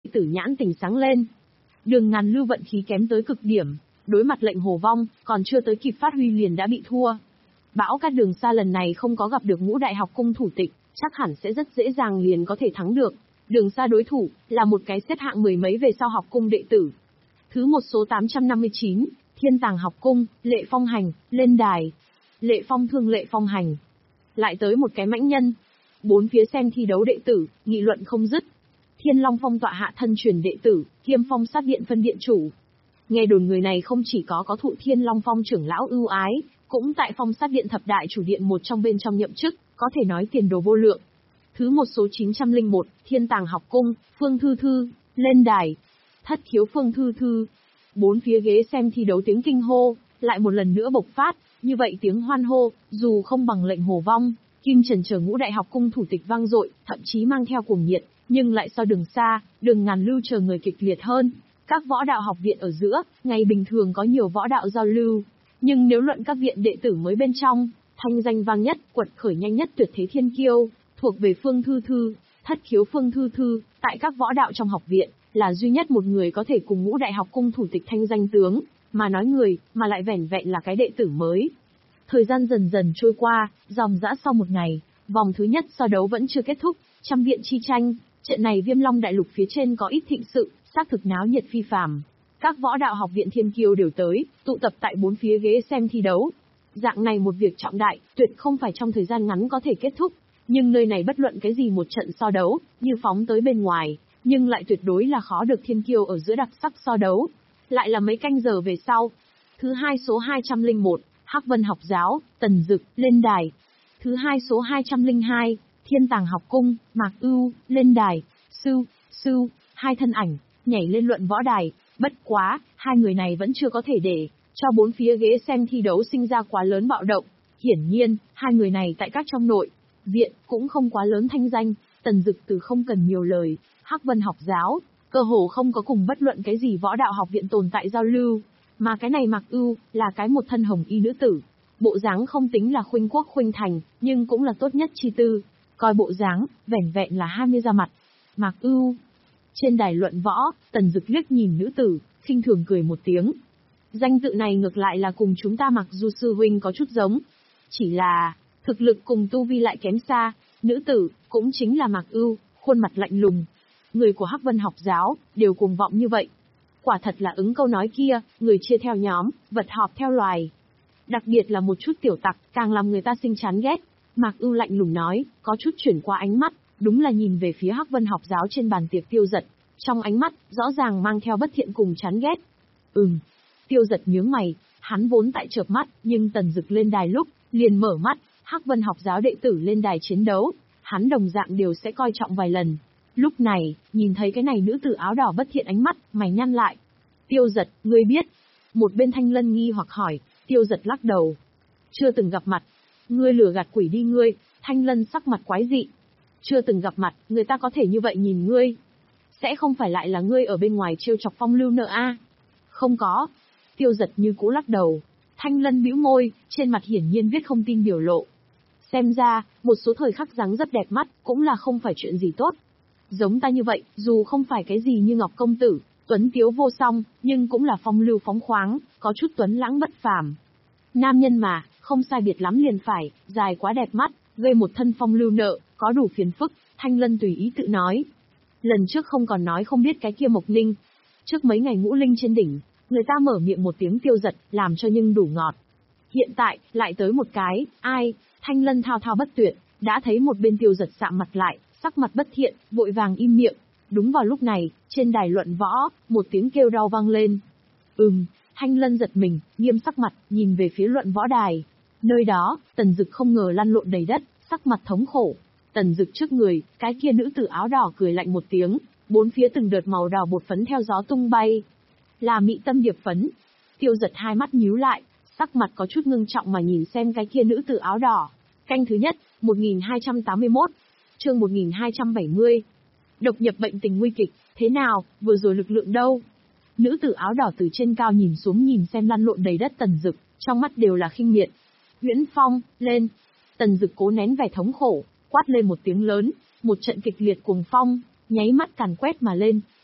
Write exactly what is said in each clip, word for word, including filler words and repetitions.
tử nhãn tỉnh sáng lên. Đường Ngàn Lưu vận khí kém tới cực điểm, đối mặt lệnh Hồ Vong, còn chưa tới kịp phát huy liền đã bị thua. Bão Cát Đường Sa lần này không có gặp được Ngũ Đại học cung thủ tịch, chắc hẳn sẽ rất dễ dàng liền có thể thắng được. Đường Sa đối thủ là một cái xếp hạng mười mấy về sau học cung đệ tử. Thứ một số tám trăm năm mươi chín, Thiên Tàng học cung, Lệ Phong Hành, lên đài. Lệ Phong thương Lệ Phong Hành. Lại tới một cái mãnh nhân. Bốn phía xem thi đấu đệ tử, nghị luận không dứt. Thiên Long Phong tọa hạ thân truyền đệ tử, Kiêm Phong sát điện phân điện chủ. Nghe đồn người này không chỉ có có thụ Thiên Long Phong trưởng lão ưu ái, cũng tại Phong sát điện thập đại chủ điện một trong bên trong nhậm chức, có thể nói tiền đồ vô lượng. Thứ một số chín trăm lẻ một, Thiên Tàng học cung, Phương Thư Thư, lên đài. Thất khiếu Phương Thư Thư. Bốn phía ghế xem thi đấu tiếng kinh hô, lại một lần nữa bộc phát, như vậy tiếng hoan hô, dù không bằng lệnh Hồ Vong, Kim Trần chờ Ngũ Đại học cung thủ tịch vang dội, thậm chí mang theo cuồng nhiệt, nhưng lại so Đường Sa, Đường Ngàn Lưu chờ người kịch liệt hơn. Các võ đạo học viện ở giữa, ngày bình thường có nhiều võ đạo giao lưu, nhưng nếu luận các viện đệ tử mới bên trong, thanh danh vang nhất, quật khởi nhanh nhất tuyệt thế thiên kiêu, thuộc về Phương Thư Thư, thất khiếu Phương Thư Thư, tại các võ đạo trong học viện, là duy nhất một người có thể cùng Ngũ Đại học cung thủ tịch thanh danh tướng, mà nói người, mà lại vẻn vẹn là cái đệ tử mới. Thời gian dần dần trôi qua, dòng dã sau một ngày, vòng thứ nhất so đấu vẫn chưa kết thúc, trăm viện chi tranh, trận này Viêm Long đại lục phía trên có ít thịnh sự, xác thực náo nhiệt phi phàm. Các võ đạo học viện thiên kiêu đều tới, tụ tập tại bốn phía ghế xem thi đấu. Dạng này một việc trọng đại, tuyệt không phải trong thời gian ngắn có thể kết thúc, nhưng nơi này bất luận cái gì một trận so đấu, như phóng tới bên ngoài, nhưng lại tuyệt đối là khó được thiên kiêu ở giữa đặc sắc so đấu. Lại là mấy canh giờ về sau. Thứ hai số hai trăm lẻ một, Hắc Vân học giáo, Tần Dực, lên đài. Thứ hai số hai trăm lẻ hai, Thiên Tàng học cung, Mạc Ưu, lên đài. Sưu, sưu, hai thân ảnh, nhảy lên luận võ đài. Bất quá, hai người này vẫn chưa có thể để cho bốn phía ghế xem thi đấu sinh ra quá lớn bạo động. Hiển nhiên, hai người này tại các trong nội viện cũng không quá lớn thanh danh. Tần Dực từ không cần nhiều lời, Hắc Vân học giáo, cơ hồ không có cùng bất luận cái gì võ đạo học viện tồn tại giao lưu, mà cái này Mạc Ưu là cái một thân hồng y nữ tử, bộ dáng không tính là khuynh quốc khuynh thành, nhưng cũng là tốt nhất chi tư, coi bộ dáng, vẻn vẹn là hai mươi da mặt. Mạc Ưu. Trên đài luận võ, Tần Dực liếc nhìn nữ tử, khinh thường cười một tiếng. Danh tự này ngược lại là cùng chúng ta Mặc Du sư huynh có chút giống, chỉ là thực lực cùng tu vi lại kém xa. Nữ tử cũng chính là Mạc Ưu, khuôn mặt lạnh lùng. Người của Hắc Vân học giáo đều cuồng vọng như vậy. Quả thật là ứng câu nói kia, người chia theo nhóm, vật họp theo loài. Đặc biệt là một chút tiểu tặc, càng làm người ta sinh chán ghét. Mạc Ưu lạnh lùng nói, có chút chuyển qua ánh mắt, đúng là nhìn về phía Hắc Vân học giáo trên bàn tiệc Tiêu Dật, trong ánh mắt rõ ràng mang theo bất thiện cùng chán ghét. Ừm. Tiêu Dật nhướng mày, hắn vốn tại chợp mắt, nhưng Tần Dực lên đài lúc liền mở mắt. Hắc Vân học giáo đệ tử lên đài chiến đấu, hắn đồng dạng đều sẽ coi trọng vài lần. Lúc này, nhìn thấy cái này nữ tử áo đỏ bất thiện ánh mắt, mày nhăn lại. Tiêu Dật, ngươi biết? Một bên Thanh Lân nghi hoặc hỏi. Tiêu Dật lắc đầu. Chưa từng gặp mặt. Ngươi lừa gạt quỷ đi ngươi. Thanh Lân sắc mặt quái dị. Chưa từng gặp mặt, người ta có thể như vậy nhìn ngươi. Sẽ không phải lại là ngươi ở bên ngoài trêu chọc Phong Lưu nợ a? Không có. Tiêu Dật như cũ lắc đầu. Thanh Lân bĩu môi, trên mặt hiển nhiên viết không tin biểu lộ. Xem ra, một số thời khắc dáng rất đẹp mắt, cũng là không phải chuyện gì tốt. Giống ta như vậy, dù không phải cái gì như Ngọc Công Tử, tuấn tiếu vô song, nhưng cũng là phong lưu phóng khoáng, có chút tuấn lãng bất phàm. Nam nhân mà, không sai biệt lắm liền phải, dài quá đẹp mắt, gây một thân phong lưu nợ, có đủ phiền phức. Thanh Lân tùy ý tự nói. Lần trước không còn nói không biết cái kia Mộc Linh. Trước mấy ngày ngũ linh trên đỉnh, người ta mở miệng một tiếng Tiêu Dật, làm cho nhưng đủ ngọt. Hiện tại, lại tới một cái, ai? Thanh Lân thao thao bất tuyệt, đã thấy một bên Tiêu Dật sạm mặt lại, sắc mặt bất thiện, vội vàng im miệng. Đúng vào lúc này, trên đài luận võ, một tiếng kêu đau vang lên. Ừm, Thanh Lân giật mình, nghiêm sắc mặt, nhìn về phía luận võ đài. Nơi đó, Tần Dực không ngờ lăn lộn đầy đất, sắc mặt thống khổ. Tần Dực trước người, cái kia nữ tử áo đỏ cười lạnh một tiếng, bốn phía từng đợt màu đỏ bột phấn theo gió tung bay. Là Mị Tâm Điệp phấn. Tiêu Dật hai mắt nhíu lại, sắc mặt có chút ngưng trọng mà nhìn xem cái kia nữ tử áo đỏ. Canh thứ nhất, một nghìn hai trăm tám mươi mốt, chương một nghìn hai trăm bảy mươi. Độc nhập bệnh tình nguy kịch, thế nào, vừa rồi lực lượng đâu? Nữ tử áo đỏ từ trên cao nhìn xuống nhìn xem lăn lộn đầy đất Tần Dực, trong mắt đều là khinh miệt. Huyễn Phong, lên. Tần Dực cố nén vẻ thống khổ, quát lên một tiếng lớn, một trận kịch liệt cuồng phong, nháy mắt càn quét mà lên.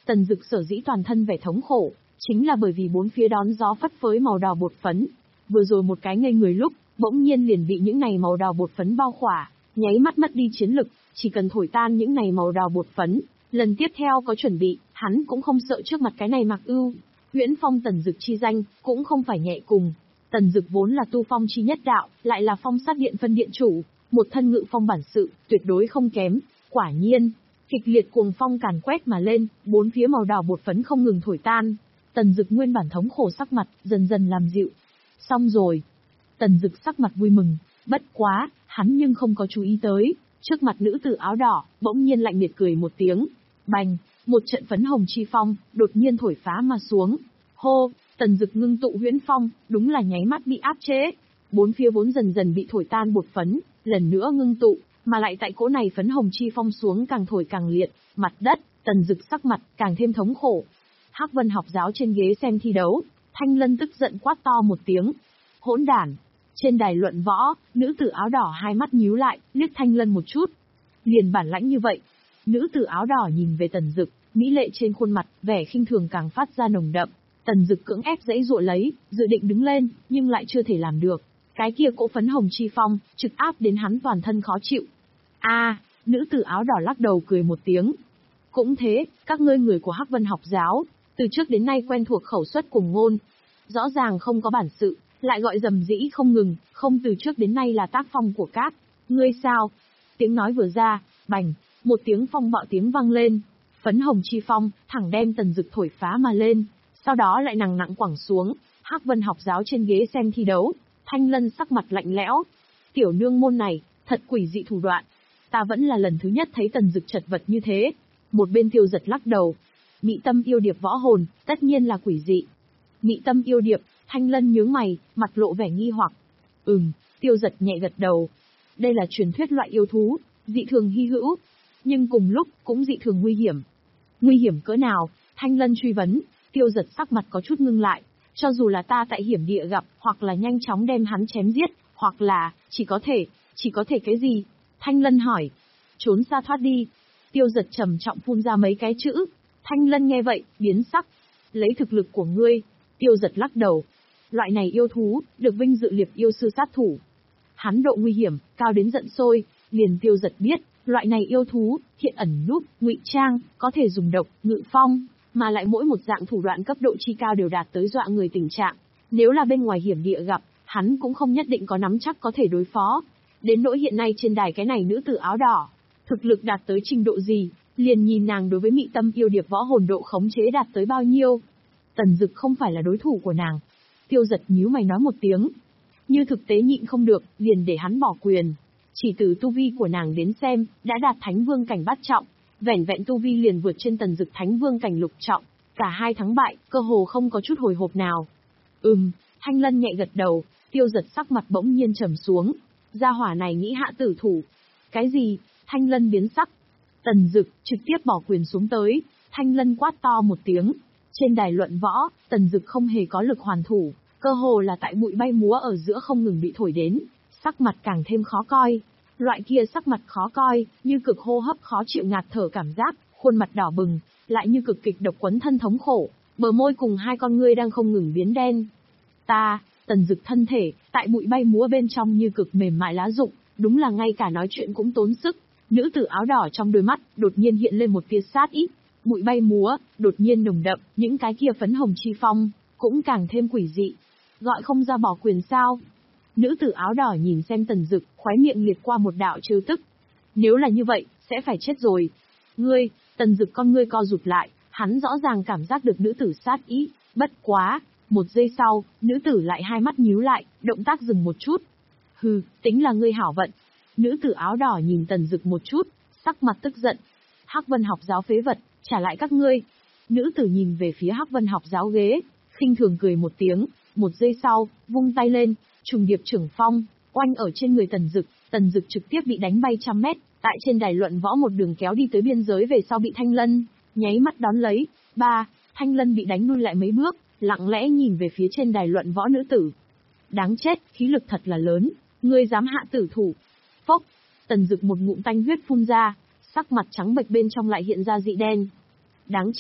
Tần Dực sở dĩ toàn thân vẻ thống khổ, chính là bởi vì bốn phía đón gió phất phới màu đỏ bột phấn. Vừa rồi một cái ngây người lúc, bỗng nhiên liền bị những này màu đỏ bột phấn bao khỏa, nháy mắt mất đi chiến lực, chỉ cần thổi tan những này màu đỏ bột phấn, lần tiếp theo có chuẩn bị, hắn cũng không sợ trước mặt cái này Mạc Ưu. Huyễn Phong Tần Dực chi danh, cũng không phải nhẹ cùng. Tần Dực vốn là tu phong chi nhất đạo, lại là phong sát điện phân điện chủ, một thân ngự phong bản sự, tuyệt đối không kém. Quả nhiên, kịch liệt cuồng phong càn quét mà lên, bốn phía màu đỏ bột phấn không ngừng thổi tan. Tần Dực nguyên bản thống khổ sắc mặt, dần dần làm dịu. Xong rồi. Tần Dực sắc mặt vui mừng, bất quá, hắn nhưng không có chú ý tới, trước mặt nữ tử áo đỏ, bỗng nhiên lạnh miệt cười một tiếng. Bành, một trận phấn hồng chi phong, đột nhiên thổi phá mà xuống. Hô, Tần Dực ngưng tụ huyễn phong, đúng là nháy mắt bị áp chế. Bốn phía vốn dần dần bị thổi tan bột phấn, lần nữa ngưng tụ, mà lại tại cỗ này phấn hồng chi phong xuống càng thổi càng liệt, mặt đất, Tần Dực sắc mặt càng thêm thống khổ. Hắc Vân học giáo trên ghế xem thi đấu, Thanh Lân tức giận quát to một tiếng. Hỗn đản! Trên đài luận võ, nữ tử áo đỏ hai mắt nhíu lại, liếc Thanh Lân một chút. Liền bản lãnh như vậy. Nữ tử áo đỏ nhìn về Tần Dực, mỹ lệ trên khuôn mặt, vẻ khinh thường càng phát ra nồng đậm. Tần Dực cưỡng ép giãy giụa lấy, dự định đứng lên, nhưng lại chưa thể làm được. Cái kia cỗ phấn hồng chi phong, trực áp đến hắn toàn thân khó chịu. A, à, nữ tử áo đỏ lắc đầu cười một tiếng. Cũng thế, các ngươi người của Hắc Vân học giáo, từ trước đến nay quen thuộc khẩu suất cùng ngôn. Rõ ràng không có bản sự, lại gọi dầm dĩ không ngừng, không từ trước đến nay là tác phong của các. Ngươi sao? Tiếng nói vừa ra, bành, một tiếng phong bạo tiếng vang lên. Phấn hồng chi phong, thẳng đem Tần Dực thổi phá mà lên, sau đó lại nặng nặng quẳng xuống. Hắc Vân học giáo trên ghế xem thi đấu, Thanh Lân sắc mặt lạnh lẽo. Tiểu nương môn này, thật quỷ dị thủ đoạn. Ta vẫn là lần thứ nhất thấy Tần Dực chật vật như thế. Một bên Tiêu Giật lắc đầu. Mị tâm yêu điệp võ hồn, tất nhiên là quỷ dị. Mị tâm yêu điệp, Thanh Lân nhướng mày, mặt lộ vẻ nghi hoặc. Ừm, Tiêu Giật nhẹ gật đầu. Đây là truyền thuyết loại yêu thú, dị thường hy hữu, nhưng cùng lúc cũng dị thường nguy hiểm. Nguy hiểm cỡ nào? Thanh Lân truy vấn. Tiêu Giật sắc mặt có chút ngưng lại. Cho dù là ta tại hiểm địa gặp, hoặc là nhanh chóng đem hắn chém giết, hoặc là, chỉ có thể, chỉ có thể cái gì? Thanh Lân hỏi. Trốn xa thoát đi. Tiêu Giật trầm trọng phun ra mấy cái chữ. Thanh Lân nghe vậy, biến sắc. Lấy thực lực của ngươi. Tiêu Giật lắc đầu. Loại này yêu thú, được vinh dự liệp yêu sư sát thủ. Hắn độ nguy hiểm, cao đến giận sôi, liền Tiêu Giật biết, loại này yêu thú, hiện ẩn núp, ngụy trang, có thể dùng độc, ngự phong, mà lại mỗi một dạng thủ đoạn cấp độ chi cao đều đạt tới dọa người tình trạng. Nếu là bên ngoài hiểm địa gặp, hắn cũng không nhất định có nắm chắc có thể đối phó. Đến nỗi hiện nay trên đài cái này nữ tử áo đỏ, thực lực đạt tới trình độ gì, liền nhìn nàng đối với mị tâm yêu điệp võ hồn độ khống chế đạt tới bao nhiêu. Tần Dực không phải là đối thủ của nàng. Tiêu Giật nhíu mày nói một tiếng. Như thực tế nhịn không được, liền để hắn bỏ quyền. Chỉ từ tu vi của nàng đến xem, đã đạt thánh vương cảnh bát trọng, vẻn vẹn tu vi liền vượt trên Tần Dực thánh vương cảnh lục trọng, cả hai thắng bại, cơ hồ không có chút hồi hộp nào. Ừm, Thanh Lân nhẹ gật đầu, Tiêu Giật sắc mặt bỗng nhiên trầm xuống. Gia hỏa này nghĩ hạ tử thủ. Cái gì? Thanh Lân biến sắc. Tần Dực trực tiếp bỏ quyền xuống tới, Thanh Lân quát to một tiếng. Trên đài luận võ, Tần Dực không hề có lực hoàn thủ, cơ hồ là tại bụi bay múa ở giữa không ngừng bị thổi đến, sắc mặt càng thêm khó coi. Loại kia sắc mặt khó coi, như cực hô hấp khó chịu ngạt thở cảm giác, khuôn mặt đỏ bừng, lại như cực kịch độc quấn thân thống khổ, bờ môi cùng hai con ngươi đang không ngừng biến đen. Ta, Tần Dực thân thể, tại bụi bay múa bên trong như cực mềm mại lá rụng, đúng là ngay cả nói chuyện cũng tốn sức. Nữ tử áo đỏ trong đôi mắt, đột nhiên hiện lên một tia sát ý. Bụi bay múa, đột nhiên nồng đậm, những cái kia phấn hồng chi phong, cũng càng thêm quỷ dị. Gọi không ra bỏ quyền sao? Nữ tử áo đỏ nhìn xem Tần Dực, khóe miệng liệt qua một đạo trêu tức. Nếu là như vậy, sẽ phải chết rồi. Ngươi, Tần Dực con ngươi co rụt lại, hắn rõ ràng cảm giác được nữ tử sát ý, bất quá. Một giây sau, nữ tử lại hai mắt nhíu lại, động tác dừng một chút. Hừ, tính là ngươi hảo vận. Nữ tử áo đỏ nhìn Tần Dực một chút, sắc mặt tức giận. Hắc Vân học giáo phế vật, trả lại các ngươi. Nữ tử nhìn về phía Hắc Vân học giáo ghế, khinh thường cười một tiếng, một giây sau, vung tay lên, trùng điệp trưởng phong, oanh ở trên người Tần Dực, Tần Dực trực tiếp bị đánh bay trăm mét, tại trên đài luận võ một đường kéo đi tới biên giới về sau bị Thanh Lân nháy mắt đón lấy. Ba, Thanh Lân bị đánh lui lại mấy bước, lặng lẽ nhìn về phía trên đài luận võ nữ tử. Đáng chết, khí lực thật là lớn, ngươi dám hạ tử thủ. Phốc, Tần Dực một ngụm tanh huyết phun ra, sắc mặt trắng bệch bên trong lại hiện ra dị đen. Đáng chết,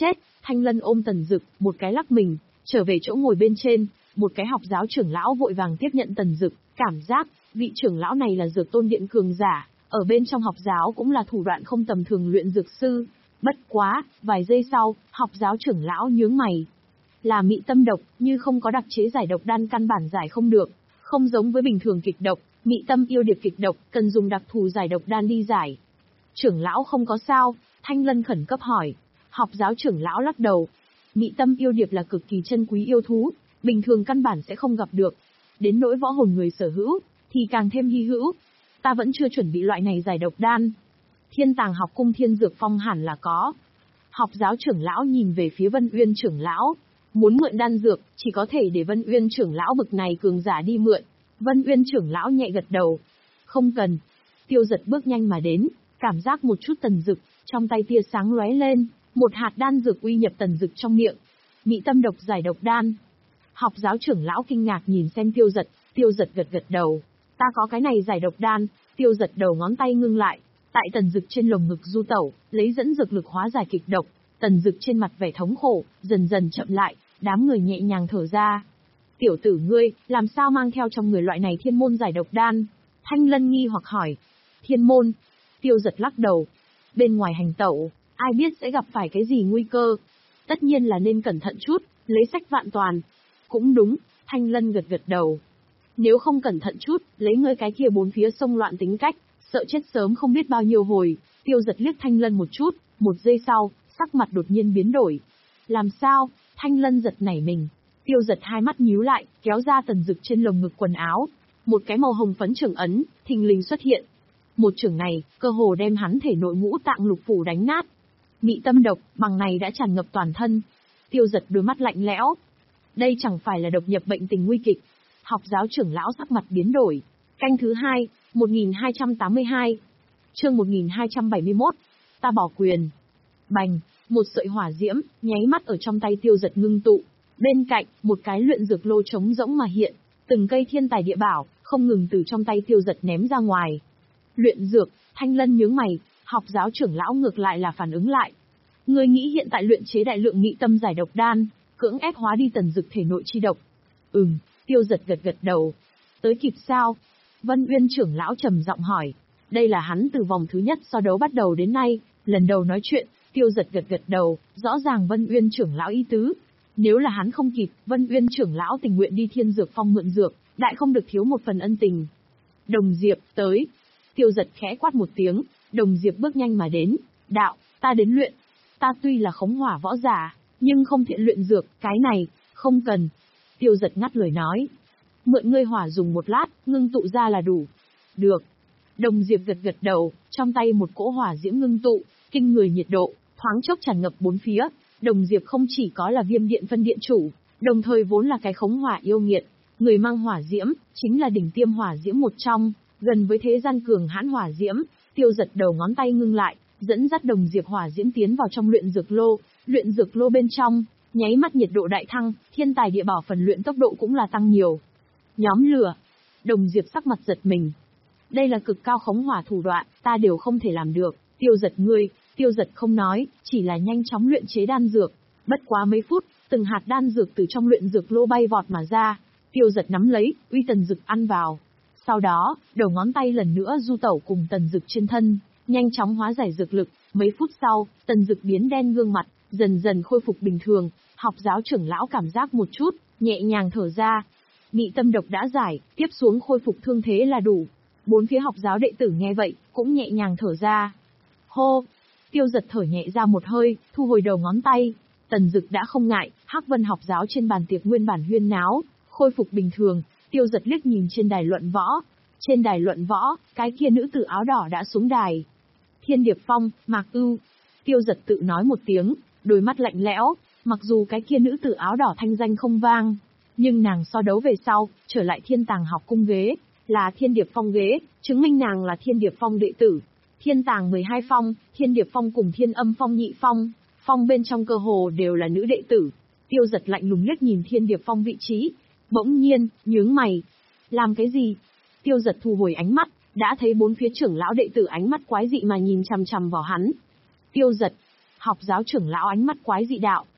Thanh Lân ôm Tần Dực, một cái lắc mình, trở về chỗ ngồi bên trên, một cái học giáo trưởng lão vội vàng tiếp nhận Tần Dực, cảm giác, vị trưởng lão này là Dược Tôn Điện cường giả, ở bên trong học giáo cũng là thủ đoạn không tầm thường luyện dược sư. Bất quá, vài giây sau, học giáo trưởng lão nhướng mày. Là mị tâm độc, như không có đặc chế giải độc đan căn bản giải không được, không giống với bình thường kịch độc, mị tâm yêu điệp kịch độc, cần dùng đặc thù giải độc đan đi giải. Trưởng lão không có sao, Thanh Lân khẩn cấp hỏi. Học giáo trưởng lão lắc đầu. Mị tâm yêu điệp là cực kỳ chân quý yêu thú, bình thường căn bản sẽ không gặp được. Đến nỗi võ hồn người sở hữu, thì càng thêm hy hữu. Ta vẫn chưa chuẩn bị loại này giải độc đan. Thiên Tàng học cung Thiên Dược Phong hẳn là có. Học giáo trưởng lão nhìn về phía Vân Uyên trưởng lão. Muốn mượn đan dược, chỉ có thể để Vân Uyên trưởng lão bực này cường giả đi mượn. Vân Uyên trưởng lão nhẹ gật đầu. Không cần. Tiêu Giật bước nhanh mà đến, cảm giác một chút Tần Dực, trong tay tia sáng lóe lên, một hạt đan dược uy nhập Tần Dực trong miệng. Mị tâm độc giải độc đan. Học giáo trưởng lão kinh ngạc nhìn xem Tiêu Giật, Tiêu Giật gật gật đầu. Ta có cái này giải độc đan. Tiêu Giật đầu ngón tay ngưng lại, tại Tần Dực trên lồng ngực du tẩu, lấy dẫn dược lực hóa giải kịch độc. Tần Dực trên mặt vẻ thống khổ, dần dần chậm lại, đám người nhẹ nhàng thở ra. Tiểu tử ngươi, làm sao mang theo trong người loại này thiên môn giải độc đan? Thanh Lân nghi hoặc hỏi. Thiên môn? Tiêu Giật lắc đầu. Bên ngoài hành tẩu, ai biết sẽ gặp phải cái gì nguy cơ? Tất nhiên là nên cẩn thận chút, lấy sách vạn toàn. Cũng đúng, Thanh Lân gật gật đầu. Nếu không cẩn thận chút, lấy ngươi cái kia bốn phía sông loạn tính cách, sợ chết sớm không biết bao nhiêu hồi. Tiêu Giật liếc Thanh Lân một chút, một giây sau, sắc mặt đột nhiên biến đổi. Làm sao? Thanh Lân giật nảy mình. Tiêu Giật hai mắt nhíu lại, kéo ra Tần Dực trên lồng ngực quần áo. Một cái màu hồng phấn trưởng ấn, thình lình xuất hiện. Một trưởng này, cơ hồ đem hắn thể nội ngũ tạng lục phủ đánh nát. Mị tâm độc, bằng này đã tràn ngập toàn thân. Tiêu Giật đôi mắt lạnh lẽo. Đây chẳng phải là độc nhập bệnh tình nguy kịch. Học giáo trưởng lão sắc mặt biến đổi. Canh thứ hai, một nghìn hai trăm tám mươi hai. Chương một nghìn hai trăm bảy mươi mốt. Ta bỏ quyền. Bành, một sợi hỏa diễm, nháy mắt ở trong tay Tiêu Giật ngưng tụ. Bên cạnh, một cái luyện dược lô trống rỗng mà hiện. Từng cây thiên tài địa bảo, không ngừng từ trong tay Tiêu Giật ném ra ngoài. Luyện dược, Thanh Lân nhướng mày, học giáo trưởng lão ngược lại là phản ứng lại. Ngươi nghĩ hiện tại luyện chế đại lượng mị tâm giải độc đan, cưỡng ép hóa đi Tần Dực thể nội chi độc. Ừm, Tiêu Giật gật gật đầu. Tới kịp sao? Vân Uyên trưởng lão trầm giọng hỏi. Đây là hắn từ vòng thứ nhất so đấu bắt đầu đến nay, lần đầu nói chuyện. Tiêu Giật gật gật đầu, rõ ràng Vân Uyên trưởng lão ý tứ. Nếu là hắn không kịp, Vân Uyên trưởng lão tình nguyện đi Thiên Dược Phong mượn dược, đại không được thiếu một phần ân tình. Đồng Diệp, tới. Tiêu Giật khẽ quát một tiếng, Đồng Diệp bước nhanh mà đến. Đạo, ta đến luyện. Ta tuy là khống hỏa võ giả, nhưng không thiện luyện dược, cái này, không cần. Tiêu Giật ngắt lời nói. Mượn ngươi hỏa dùng một lát, ngưng tụ ra là đủ. Được. Đồng Diệp gật gật đầu, trong tay một cỗ hỏa diễm ngưng tụ, kinh người nhiệt độ, thoáng chốc tràn ngập bốn phía. Đồng Diệp không chỉ có là Viêm Điện phân điện chủ, đồng thời vốn là cái khống hỏa yêu nghiệt. Người mang hỏa diễm, chính là đỉnh tiêm hỏa diễm một trong, gần với thế gian cường hãn hỏa diễm. Tiêu Giật đầu ngón tay ngưng lại, dẫn dắt Đồng Diệp hỏa diễm tiến vào trong luyện dược lô. Luyện dược lô bên trong, nháy mắt nhiệt độ đại thăng, thiên tài địa bảo phần luyện tốc độ cũng là tăng nhiều. Nhóm lửa. Đồng Diệp sắc mặt giật mình. Đây là cực cao khống hỏa thủ đoạn, ta đều không thể làm được. Tiêu Giật ngươi, Tiêu Giật không nói, chỉ là nhanh chóng luyện chế đan dược. Bất quá mấy phút, từng hạt đan dược từ trong luyện dược lô bay vọt mà ra. Tiêu Giật nắm lấy, uy Tần Dực ăn vào. Sau đó, đầu ngón tay lần nữa du tẩu cùng Tần Dực trên thân, nhanh chóng hóa giải dược lực. Mấy phút sau, Tần Dực biến đen gương mặt, dần dần khôi phục bình thường. Học giáo trưởng lão cảm giác một chút, nhẹ nhàng thở ra. Mị tâm độc đã giải, tiếp xuống khôi phục thương thế là đủ. Bốn phía học giáo đệ tử nghe vậy, cũng nhẹ nhàng thở ra. Hô! Tiêu Giật thở nhẹ ra một hơi, thu hồi đầu ngón tay. Tần Dực đã không ngại, Hắc Vân học giáo trên bàn tiệc nguyên bản huyên náo, khôi phục bình thường. Tiêu Giật liếc nhìn trên đài luận võ. Trên đài luận võ, cái kia nữ tử áo đỏ đã xuống đài. Thiên Điệp Phong, Mạc Ưu. Tiêu Giật tự nói một tiếng, đôi mắt lạnh lẽo. Mặc dù cái kia nữ tử áo đỏ thanh danh không vang, nhưng nàng so đấu về sau, trở lại Thiên Tàng học cung ghế, là Thiên Điệp Phong ghế, chứng minh nàng là Thiên Điệp Phong đệ tử. Thiên Tàng mười hai phong, Thiên Điệp Phong cùng Thiên Âm Phong nhị phong, phong bên trong cơ hồ đều là nữ đệ tử. Tiêu Giật lạnh lùng liếc nhìn Thiên Điệp Phong vị trí, bỗng nhiên, nhướng mày. Làm cái gì? Tiêu Giật thu hồi ánh mắt, đã thấy bốn phía trưởng lão đệ tử ánh mắt quái dị mà nhìn chằm chằm vào hắn. Tiêu Giật, học giáo trưởng lão ánh mắt quái dị đạo,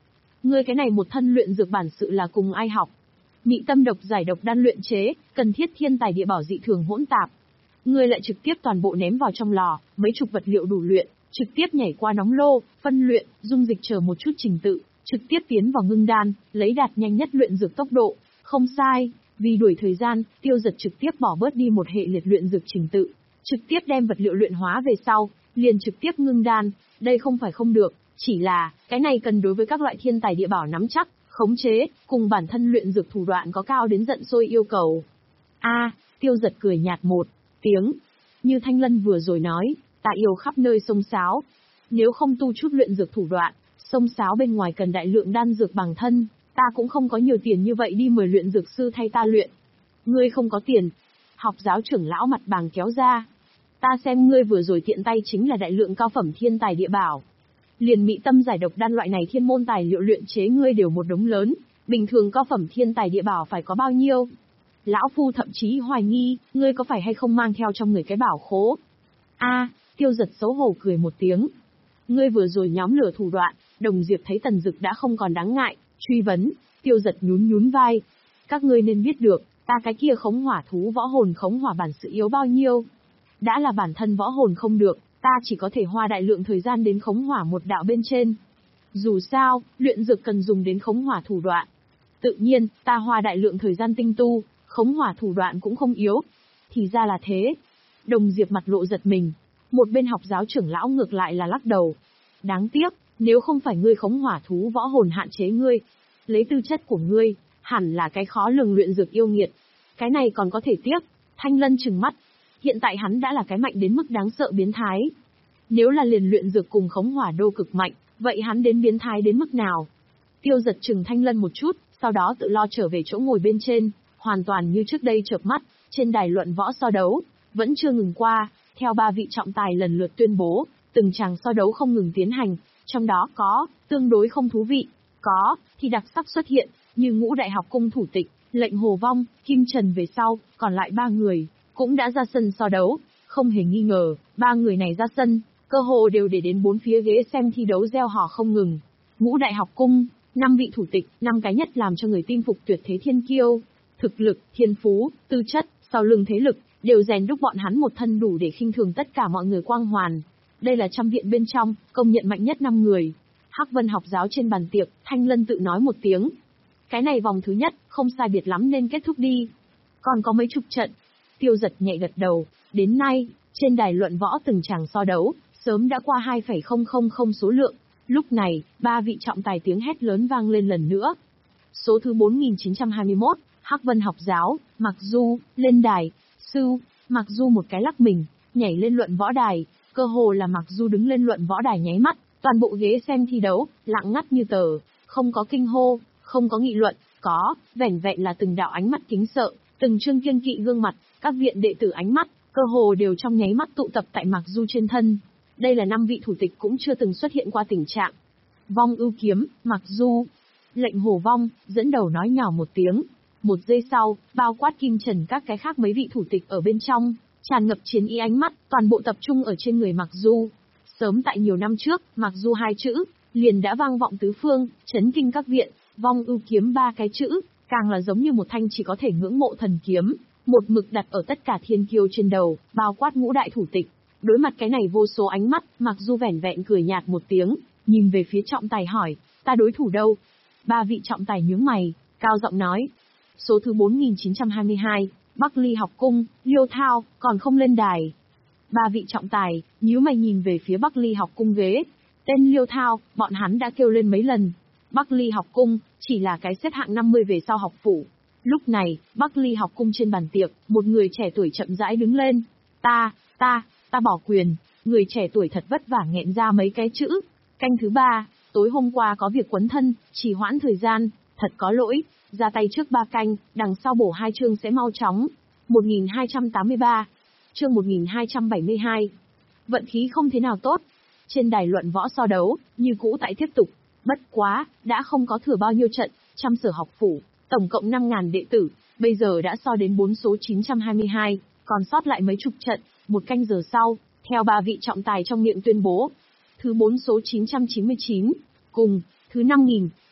Ngươi cái này một thân luyện dược bản sự là cùng ai học? Mị tâm độc giải độc đan luyện chế, cần thiết thiên tài địa bảo dị thường hỗn tạp. Ngươi lại trực tiếp toàn bộ ném vào trong lò, mấy chục vật liệu đủ luyện, trực tiếp nhảy qua nóng lô, phân luyện, dung dịch chờ một chút trình tự, trực tiếp tiến vào ngưng đan, lấy đạt nhanh nhất luyện dược tốc độ. Không sai, vì đuổi thời gian, Tiêu Giật trực tiếp bỏ bớt đi một hệ liệt luyện dược trình tự, trực tiếp đem vật liệu luyện hóa về sau, liền trực tiếp ngưng đan. Đây không phải không được, chỉ là, cái này cần đối với các loại thiên tài địa bảo nắm chắc, khống chế, cùng bản thân luyện dược thủ đoạn có cao đến giận sôi yêu cầu. A, Tiêu Giật cười nhạt một tiếng. Như Thanh Lân vừa rồi nói, ta yêu khắp nơi sông sáo. Nếu không tu chút luyện dược thủ đoạn, sông sáo bên ngoài cần đại lượng đan dược bằng thân, ta cũng không có nhiều tiền như vậy đi mời luyện dược sư thay ta luyện. Ngươi không có tiền. Học giáo trưởng lão mặt bàng kéo ra. Ta xem ngươi vừa rồi tiện tay chính là đại lượng cao phẩm thiên tài địa bảo. Liền mị tâm giải độc đan loại này thiên môn tài liệu luyện chế ngươi đều một đống lớn, bình thường cao phẩm thiên tài địa bảo phải có bao nhiêu? Lão phu thậm chí hoài nghi, ngươi có phải hay không mang theo trong người cái bảo khố? A, Tiêu Giật xấu hổ cười một tiếng. Ngươi vừa rồi nhóm lửa thủ đoạn, Đồng Diệp thấy Tần Dực đã không còn đáng ngại, truy vấn. Tiêu Giật nhún nhún vai. Các ngươi nên biết được, ta cái kia khống hỏa thú võ hồn khống hỏa bản sự yếu bao nhiêu. Đã là bản thân võ hồn không được, ta chỉ có thể hoa đại lượng thời gian đến khống hỏa một đạo bên trên. Dù sao, luyện dược cần dùng đến khống hỏa thủ đoạn. Tự nhiên, ta hoa đại lượng thời gian tinh tu, khống hỏa thủ đoạn cũng không yếu. Thì ra là thế. Đồng Diệp mặt lộ giật mình. Một bên học giáo trưởng lão ngược lại là lắc đầu. Đáng tiếc, nếu không phải ngươi khống hỏa thú võ hồn hạn chế ngươi, lấy tư chất của ngươi, hẳn là cái khó lường luyện dược yêu nghiệt. Cái này còn có thể tiếc. Thanh Lân trừng mắt. Hiện tại hắn đã là cái mạnh đến mức đáng sợ biến thái. Nếu là liền luyện dược cùng khống hỏa đô cực mạnh, vậy hắn đến biến thái đến mức nào? Tiêu Giật trừng Thanh Lân một chút, sau đó tự lo trở về chỗ ngồi bên trên, hoàn toàn như trước đây chợp mắt, trên đài luận võ so đấu, vẫn chưa ngừng qua, theo ba vị trọng tài lần lượt tuyên bố, từng tràng so đấu không ngừng tiến hành, trong đó có, tương đối không thú vị, có, thì đặc sắc xuất hiện, như Ngũ Đại học cung thủ tịch, Lệnh Hồ Vong, Kim Trần về sau, còn lại ba người, cũng đã ra sân so đấu, không hề nghi ngờ, ba người này ra sân, cơ hồ đều để đến bốn phía ghế xem thi đấu reo hò không ngừng. Ngũ Đại học cung, năm vị thủ tịch, năm cái nhất làm cho người tin phục tuyệt thế thiên kiêu, thực lực, thiên phú, tư chất, sau lưng thế lực, đều rèn đúc bọn hắn một thân đủ để khinh thường tất cả mọi người quang hoàn. Đây là trăm viện bên trong, công nhận mạnh nhất năm người. Hắc Vân học giáo trên bàn tiệc, Thanh Lân tự nói một tiếng. Cái này vòng thứ nhất, không sai biệt lắm nên kết thúc đi. Còn có mấy chục trận. Tiêu Giật nhẹ gật đầu, đến nay, trên đài luận võ từng tràng so đấu, sớm đã qua hai phẩy không không không số lượng. Lúc này, ba vị trọng tài tiếng hét lớn vang lên lần nữa. Số thứ bốn nghìn chín trăm hai mươi mốt, Hắc Vân học giáo, Mặc Du, lên đài, sư, Mặc Du một cái lắc mình, nhảy lên luận võ đài, cơ hồ là Mặc Du đứng lên luận võ đài nháy mắt, toàn bộ ghế xem thi đấu, lặng ngắt như tờ, không có kinh hô, không có nghị luận, có, vẻn vẹn là từng đạo ánh mắt kính sợ, từng trương kiêng kỵ gương mặt, các viện đệ tử ánh mắt, cơ hồ đều trong nháy mắt tụ tập tại Mặc Du trên thân. Đây là năm vị thủ tịch cũng chưa từng xuất hiện qua tình trạng. Vong ưu kiếm, Mặc Du. Lệnh Hồ Vong, dẫn đầu nói nhỏ một tiếng. Một giây sau, bao quát Kim Trần các cái khác mấy vị thủ tịch ở bên trong, tràn ngập chiến ý ánh mắt, toàn bộ tập trung ở trên người Mặc Du. Sớm tại nhiều năm trước, Mặc Du hai chữ, liền đã vang vọng tứ phương, chấn kinh các viện, vong ưu kiếm ba cái chữ, càng là giống như một thanh chỉ có thể ngưỡng mộ thần kiếm, một mực đặt ở tất cả thiên kiêu trên đầu, bao quát ngũ đại thủ tịch. Đối mặt cái này vô số ánh mắt, Mặc Du vẻn vẹn cười nhạt một tiếng, nhìn về phía trọng tài hỏi, ta đối thủ đâu? Ba vị trọng tài nhướng mày, cao giọng nói. Số thứ bốn nghìn chín trăm hai mươi hai, Bắc Ly học cung, Liêu Thao, còn không lên đài. Ba vị trọng tài, nhíu mày nhìn về phía Bắc Ly học cung ghế. Tên Liêu Thao, bọn hắn đã kêu lên mấy lần. Bắc Ly học cung, chỉ là cái xếp hạng năm mươi về sau học phủ. Lúc này, Bắc Ly học cung trên bàn tiệc, một người trẻ tuổi chậm rãi đứng lên. Ta, ta, ta bỏ quyền. Người trẻ tuổi thật vất vả nghẹn ra mấy cái chữ. Canh thứ ba, tối hôm qua có việc quấn thân, trì hoãn thời gian, thật có lỗi, ra tay trước ba canh, đằng sau bổ hai chương sẽ mau chóng. một nghìn hai trăm tám mươi ba, chương một nghìn hai trăm bảy mươi hai. Vận khí không thế nào tốt. Trên đài luận võ so đấu, như cũ tại tiếp tục. Bất quá, đã không có thừa bao nhiêu trận, trăm sở học phủ, tổng cộng năm nghìn đệ tử, bây giờ đã so đến bốn số chín trăm hai mươi hai, còn sót lại mấy chục trận, một canh giờ sau, theo ba vị trọng tài trong miệng tuyên bố. Thứ bốn số chín trăm chín mươi chín, cùng, thứ năm nghìn,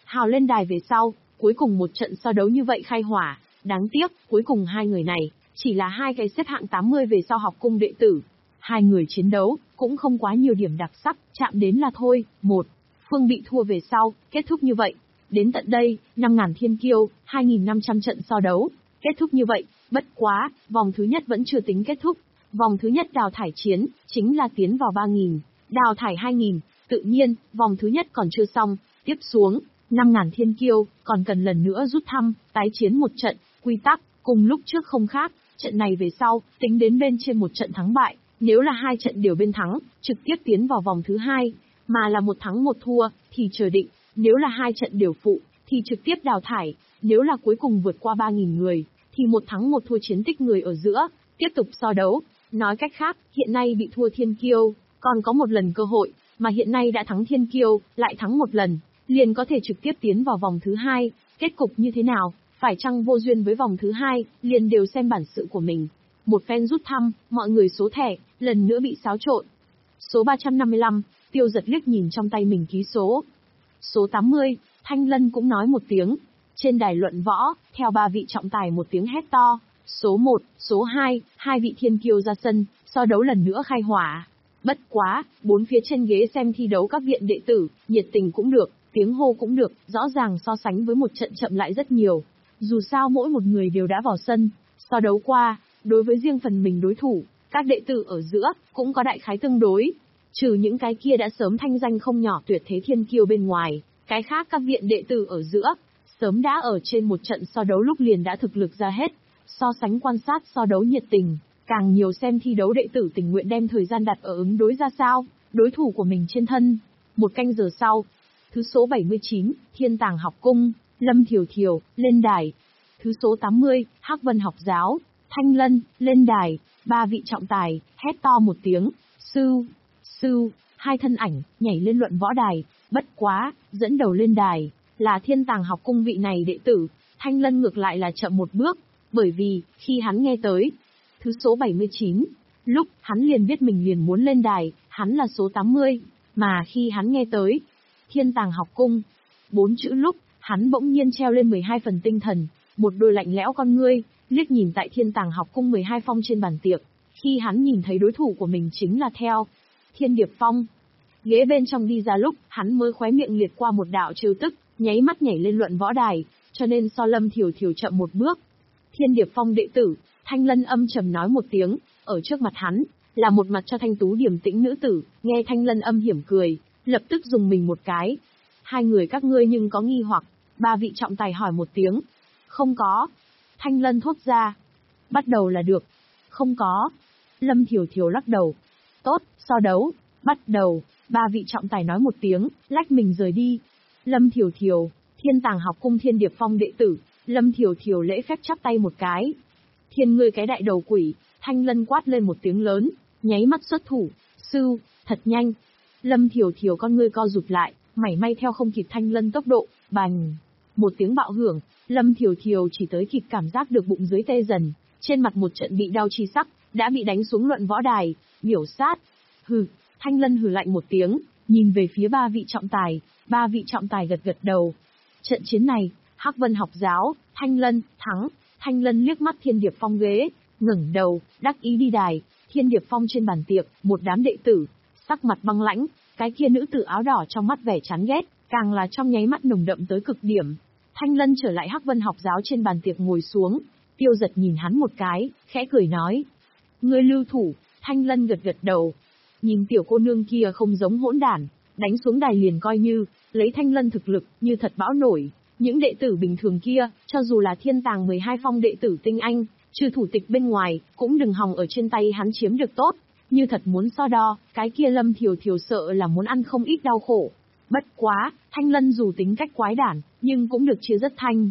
Hào lên đài về sau, cuối cùng một trận so đấu như vậy khai hỏa, đáng tiếc, cuối cùng hai người này, chỉ là hai cái xếp hạng tám mươi về sau học cung đệ tử. Hai người chiến đấu, cũng không quá nhiều điểm đặc sắc, chạm đến là thôi, một. Phương bị thua về sau, kết thúc như vậy. Đến tận đây, năm ngàn thiên kiêu, hai nghìn năm trăm trận so đấu, kết thúc như vậy, bất quá, vòng thứ nhất vẫn chưa tính kết thúc. Vòng thứ nhất đào thải chiến, chính là tiến vào ba nghìn, đào thải hai nghìn, tự nhiên, vòng thứ nhất còn chưa xong, tiếp xuống, năm ngàn thiên kiêu, còn cần lần nữa rút thăm, tái chiến một trận, quy tắc, cùng lúc trước không khác, trận này về sau, tính đến bên trên một trận thắng bại, nếu là hai trận đều bên thắng, trực tiếp tiến vào vòng thứ hai, mà là một thắng một thua, thì chờ định, nếu là hai trận đều phụ, thì trực tiếp đào thải, nếu là cuối cùng vượt qua ba nghìn người, thì một thắng một thua chiến tích người ở giữa, tiếp tục so đấu. Nói cách khác, hiện nay bị thua thiên kiêu, còn có một lần cơ hội, mà hiện nay đã thắng thiên kiêu, lại thắng một lần, liền có thể trực tiếp tiến vào vòng thứ hai, kết cục như thế nào, phải chăng vô duyên với vòng thứ hai, liền đều xem bản sự của mình. Một phen rút thăm, mọi người số thẻ, lần nữa bị xáo trộn. Số ba trăm năm mươi lăm, Tiêu Giật liếc nhìn trong tay mình ký số. Số tám mươi, Thanh Lân cũng nói một tiếng. Trên đài luận võ, theo ba vị trọng tài một tiếng hét to. Số một, số hai, hai vị thiên kiêu ra sân, so đấu lần nữa khai hỏa. Bất quá, bốn phía trên ghế xem thi đấu các viện đệ tử, nhiệt tình cũng được, tiếng hô cũng được, rõ ràng so sánh với một trận chậm lại rất nhiều. Dù sao mỗi một người đều đã vào sân, so đấu qua, đối với riêng phần mình đối thủ, các đệ tử ở giữa, cũng có đại khái tương đối. Trừ những cái kia đã sớm thanh danh không nhỏ tuyệt thế thiên kiêu bên ngoài, cái khác các viện đệ tử ở giữa, sớm đã ở trên một trận so đấu lúc liền đã thực lực ra hết. So sánh quan sát so đấu nhiệt tình, càng nhiều xem thi đấu đệ tử tình nguyện đem thời gian đặt ở ứng đối ra sao, đối thủ của mình trên thân. Một canh giờ sau, thứ số bảy mươi chín, Thiên Tàng học cung, Lâm Thiều Thiều, lên đài. Thứ số tám mươi, Hắc Vân học giáo, Thanh Lân, lên đài. Ba vị trọng tài, hét to một tiếng, sư, sư, hai thân ảnh, nhảy lên luận võ đài. Bất quá, dẫn đầu lên đài, là Thiên Tàng học cung vị này đệ tử. Thanh Lân ngược lại là chậm một bước, bởi vì, khi hắn nghe tới, thứ số bảy mươi chín, lúc, hắn liền biết mình liền muốn lên đài, hắn là số tám mươi, mà khi hắn nghe tới, Thiên Tàng học cung, bốn chữ lúc, hắn bỗng nhiên treo lên mười hai phần tinh thần, một đôi lạnh lẽo con ngươi, liếc nhìn tại Thiên Tàng học cung mười hai phong trên bàn tiệc, khi hắn nhìn thấy đối thủ của mình chính là theo Thiên Điệp Phong. Ghế bên trong đi ra lúc, hắn mới khóe miệng liệt qua một đạo trêu tức, nháy mắt nhảy lên luận võ đài, cho nên so Lâm Thiều Thiều chậm một bước. Thiên Điệp Phong đệ tử, Thanh Lân âm trầm nói một tiếng, ở trước mặt hắn, là một mặt cho thanh tú điềm tĩnh nữ tử, nghe Thanh Lân âm hiểm cười, lập tức dùng mình một cái. Hai người các ngươi nhưng có nghi hoặc, ba vị trọng tài hỏi một tiếng. Không có. Thanh Lân thốt ra. Bắt đầu là được. Không có. Lâm Thiều Thiều lắc đầu. Tốt, so đấu, bắt đầu. Ba vị trọng tài nói một tiếng, lách mình rời đi. Lâm Thiều Thiều, Thiên Tàng học cung Thiên Điệp Phong đệ tử. Lâm Thiều Thiều lễ phép chắp tay một cái. Thiên ngươi cái đại đầu quỷ, Thanh Lân quát lên một tiếng lớn, nháy mắt xuất thủ. Sư, thật nhanh. Lâm Thiều Thiều con ngươi co rụt lại, mảy may theo không kịp Thanh Lân tốc độ, bành. Một tiếng bạo hưởng, Lâm Thiều Thiều chỉ tới kịp cảm giác được bụng dưới tê dần, trên mặt một trận bị đau chi sắc, đã bị đánh xuống luận võ đài, miểu sát. Hừ, Thanh Lân hừ lạnh một tiếng, nhìn về phía ba vị trọng tài, ba vị trọng tài gật gật đầu. Trận chiến này, Hắc Vân học giáo, Thanh Lân, thắng. Thanh Lân liếc mắt Thiên Điệp Phong ghế, ngẩng đầu, đắc ý đi đài. Thiên Điệp Phong trên bàn tiệc, một đám đệ tử, sắc mặt băng lãnh, cái kia nữ tử áo đỏ trong mắt vẻ chán ghét, càng là trong nháy mắt nồng đậm tới cực điểm. Thanh Lân trở lại Hắc Vân học giáo trên bàn tiệc ngồi xuống, Tiêu Giật nhìn hắn một cái, khẽ cười nói. Ngươi lưu thủ. Thanh Lân gật gật đầu. Nhìn tiểu cô nương kia không giống hỗn đản, đánh xuống đài liền coi như, lấy Thanh Lân thực lực, như thật bão nổi. Những đệ tử bình thường kia, cho dù là Thiên Tàng mười hai phong đệ tử tinh anh, trừ thủ tịch bên ngoài, cũng đừng hòng ở trên tay hắn chiếm được tốt. Như thật muốn so đo, cái kia Lâm Thiều Thiều sợ là muốn ăn không ít đau khổ. Bất quá, Thanh Lân dù tính cách quái đản, nhưng cũng được chia rất thanh.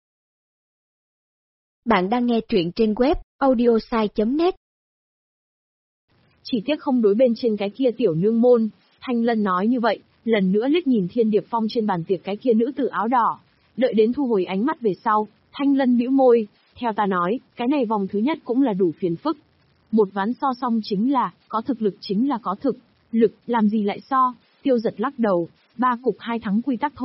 Bạn đang nghe truyện trên web audiosai chấm net. Chỉ tiếc không đối bên trên cái kia tiểu nương môn, Thanh Lân nói như vậy, lần nữa liếc nhìn Thiên Điệp Phong trên bàn tiệc cái kia nữ tử áo đỏ. Đợi đến thu hồi ánh mắt về sau, Thanh Lân bĩu môi, theo ta nói, cái này vòng thứ nhất cũng là đủ phiền phức. Một ván so xong chính là, có thực lực chính là có thực lực, làm gì lại so. Tiêu Giật lắc đầu, ba cục hai thắng quy tắc thôi,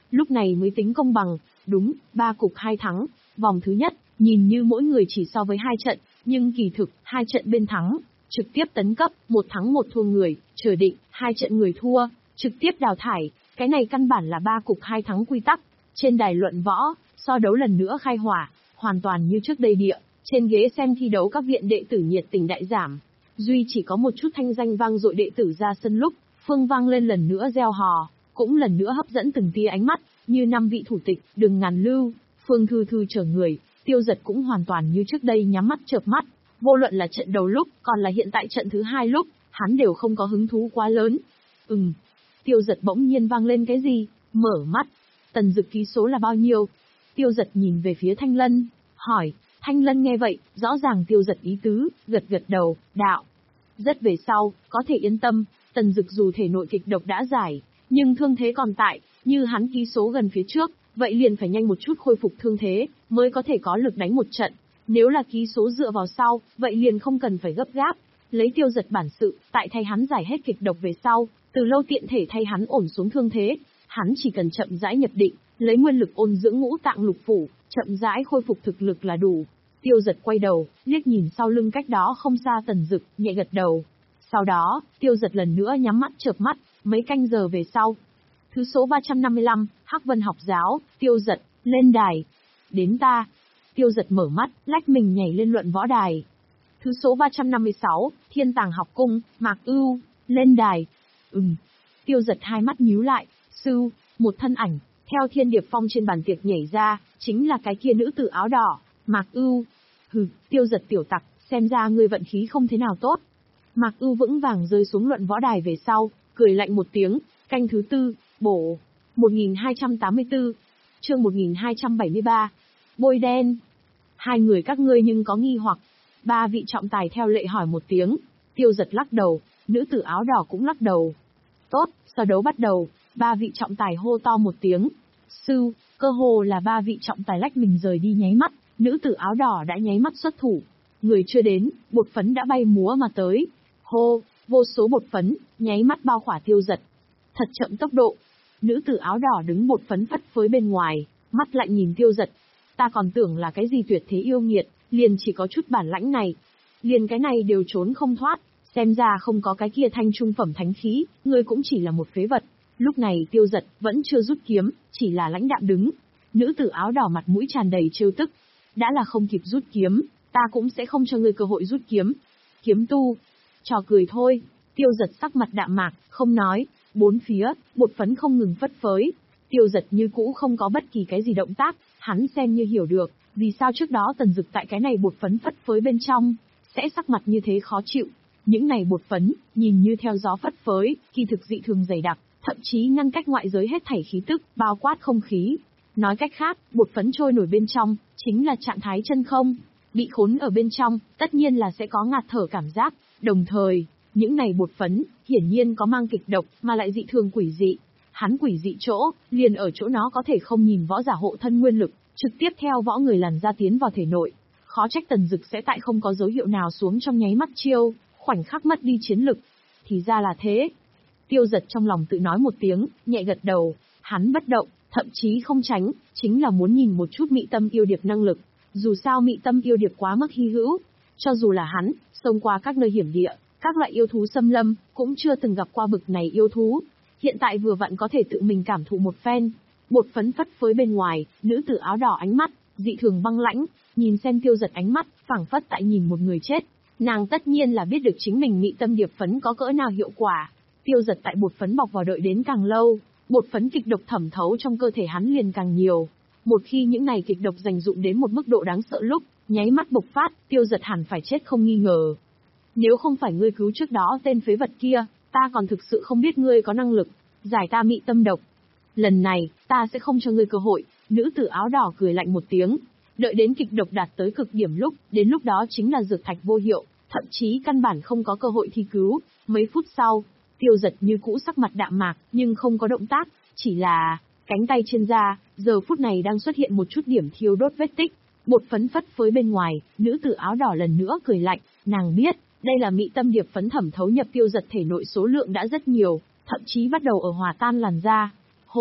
lúc này mới tính công bằng, đúng, ba cục hai thắng, vòng thứ nhất, nhìn như mỗi người chỉ so với hai trận, nhưng kỳ thực, hai trận bên thắng, trực tiếp tấn cấp, một thắng một thua người, chờ định, hai trận người thua, trực tiếp đào thải, cái này căn bản là ba cục hai thắng quy tắc. Trên đài luận võ, so đấu lần nữa khai hỏa, hoàn toàn như trước đây địa, trên ghế xem thi đấu các viện đệ tử nhiệt tình đại giảm. Duy chỉ có một chút thanh danh vang dội đệ tử ra sân lúc, phương vang lên lần nữa reo hò, cũng lần nữa hấp dẫn từng tia ánh mắt, như năm vị thủ tịch, Đường Ngàn Lưu, Phương Thư Thư chở người, Tiêu Dật cũng hoàn toàn như trước đây nhắm mắt chợp mắt, vô luận là trận đầu lúc, còn là hiện tại trận thứ hai lúc, hắn đều không có hứng thú quá lớn. Ừm, Tiêu Dật bỗng nhiên vang lên cái gì, mở mắt, Tần Dực ký số là bao nhiêu? Tiêu Dật nhìn về phía Thanh Lân, hỏi, Thanh Lân nghe vậy, rõ ràng Tiêu Dật ý tứ, gật gật đầu, đạo. Rất về sau, có thể yên tâm, Tần Dực dù thể nội kịch độc đã giải, nhưng thương thế còn tại, như hắn ký số gần phía trước, vậy liền phải nhanh một chút khôi phục thương thế, mới có thể có lực đánh một trận. Nếu là ký số dựa vào sau, vậy liền không cần phải gấp gáp, lấy Tiêu Dật bản sự, tại thay hắn giải hết kịch độc về sau, từ lâu tiện thể thay hắn ổn xuống thương thế, hắn chỉ cần chậm rãi nhập định, lấy nguyên lực ôn dưỡng ngũ tạng lục phủ, chậm rãi khôi phục thực lực là đủ. Tiêu Dật quay đầu, liếc nhìn sau lưng cách đó không xa Tần Dực, nhẹ gật đầu. Sau đó, Tiêu Dật lần nữa nhắm mắt chợp mắt, mấy canh giờ về sau. Thứ số ba trăm năm mươi lăm, Hắc Vân học giáo, Tiêu Dật, lên đài. Đến ta. Tiêu Dật mở mắt, lách mình nhảy lên luận võ đài. Thứ số ba trăm năm mươi sáu, Thiên Tàng học cung, Mạc Ưu, lên đài. Ừm. Tiêu Dật hai mắt nhíu lại, sư, một thân ảnh, theo Thiên Điệp Phong trên bàn tiệc nhảy ra, chính là cái kia nữ tử áo đỏ, Mạc Ưu. Hừ, Tiêu Dật tiểu tặc, xem ra ngươi vận khí không thế nào tốt. Mạc Ưu vững vàng rơi xuống luận võ đài về sau, cười lạnh một tiếng, canh thứ tư, bổ. một nghìn hai trăm tám mươi tư, chương một nghìn hai trăm bảy mươi ba, bôi đen. Hai người các ngươi nhưng có nghi hoặc. Ba vị trọng tài theo lệ hỏi một tiếng, Tiêu Dật lắc đầu, nữ tử áo đỏ cũng lắc đầu. Tốt, so đấu bắt đầu, ba vị trọng tài hô to một tiếng. Sư, cơ hồ là ba vị trọng tài lách mình rời đi nháy mắt, nữ tử áo đỏ đã nháy mắt xuất thủ. Người chưa đến, bột phấn đã bay múa mà tới. Hô, vô số bột phấn, nháy mắt bao khỏa Tiêu Dật. Thật chậm tốc độ. Nữ tử áo đỏ đứng bột phấn phất phới bên ngoài, mắt lạnh nhìn Tiêu Dật. Ta còn tưởng là cái gì tuyệt thế yêu nghiệt, liền chỉ có chút bản lãnh này. Liền cái này đều trốn không thoát, xem ra không có cái kia thanh trung phẩm thánh khí, ngươi cũng chỉ là một phế vật. Lúc này Tiêu Dật vẫn chưa rút kiếm, chỉ là lãnh đạm đứng. Nữ tử áo đỏ mặt mũi tràn đầy trêu tức. Đã là không kịp rút kiếm, ta cũng sẽ không cho ngươi cơ hội rút kiếm. Kiếm tu. Trò cười thôi. Tiêu Dật sắc mặt đạm mạc, không nói. Bốn phía, bột phấn không ngừng phất phới. Tiêu Dật như cũ không có bất kỳ cái gì động tác, hắn xem như hiểu được, vì sao trước đó Tần Dực tại cái này bột phấn phất phới bên trong, sẽ sắc mặt như thế khó chịu. Những này bột phấn, nhìn như theo gió phất phới, kỳ thực dị thường dày đặc, thậm chí ngăn cách ngoại giới hết thảy khí tức, bao quát không khí. Nói cách khác, bột phấn trôi nổi bên trong, chính là trạng thái chân không. Bị khốn ở bên trong, tất nhiên là sẽ có ngạt thở cảm giác, đồng thời, những này bột phấn, hiển nhiên có mang kịch độc, mà lại dị thường quỷ dị. Hắn quỷ dị chỗ, liền ở chỗ nó có thể không nhìn võ giả hộ thân nguyên lực, trực tiếp theo võ người làn ra tiến vào thể nội. Khó trách Tần Dực sẽ tại không có dấu hiệu nào xuống trong nháy mắt chiêu, khoảnh khắc mất đi chiến lực. Thì ra là thế. Tiêu Dật trong lòng tự nói một tiếng, nhẹ gật đầu, hắn bất động, thậm chí không tránh, chính là muốn nhìn một chút Mị Tâm Yêu Điệp năng lực. Dù sao Mị Tâm Yêu Điệp quá mức hy hữu, cho dù là hắn, xông qua các nơi hiểm địa, các loại yêu thú xâm lâm, cũng chưa từng gặp qua bực này yêu thú. Hiện tại vừa vặn có thể tự mình cảm thụ một phen. Bột phấn phất phới bên ngoài, nữ tử áo đỏ ánh mắt, dị thường băng lãnh, nhìn xem Tiêu Dật ánh mắt, phảng phất tại nhìn một người chết. Nàng tất nhiên là biết được chính mình Mị Tâm Điệp phấn có cỡ nào hiệu quả. Tiêu Dật tại bột phấn bọc vào đợi đến càng lâu, bột phấn kịch độc thẩm thấu trong cơ thể hắn liền càng nhiều. Một khi những này kịch độc dành dụng đến một mức độ đáng sợ lúc, nháy mắt bộc phát, Tiêu Dật hẳn phải chết không nghi ngờ. Nếu không phải ngươi cứu trước đó tên phế vật kia, ta còn thực sự không biết ngươi có năng lực giải ta Mị Tâm độc. Lần này, ta sẽ không cho ngươi cơ hội. Nữ tử áo đỏ cười lạnh một tiếng. Đợi đến kịch độc đạt tới cực điểm lúc, đến lúc đó chính là dược thạch vô hiệu, thậm chí căn bản không có cơ hội thi cứu. Mấy phút sau, Tiêu Dật như cũ sắc mặt đạm mạc, nhưng không có động tác, chỉ là cánh tay trên da, giờ phút này đang xuất hiện một chút điểm thiêu đốt vết tích. Bột phấn phất phới bên ngoài, nữ tử áo đỏ lần nữa cười lạnh, nàng biết, đây là Mị Tâm Điệp phấn thẩm thấu nhập Tiêu Dật thể nội số lượng đã rất nhiều, thậm chí bắt đầu ở hòa tan làn da. Hô,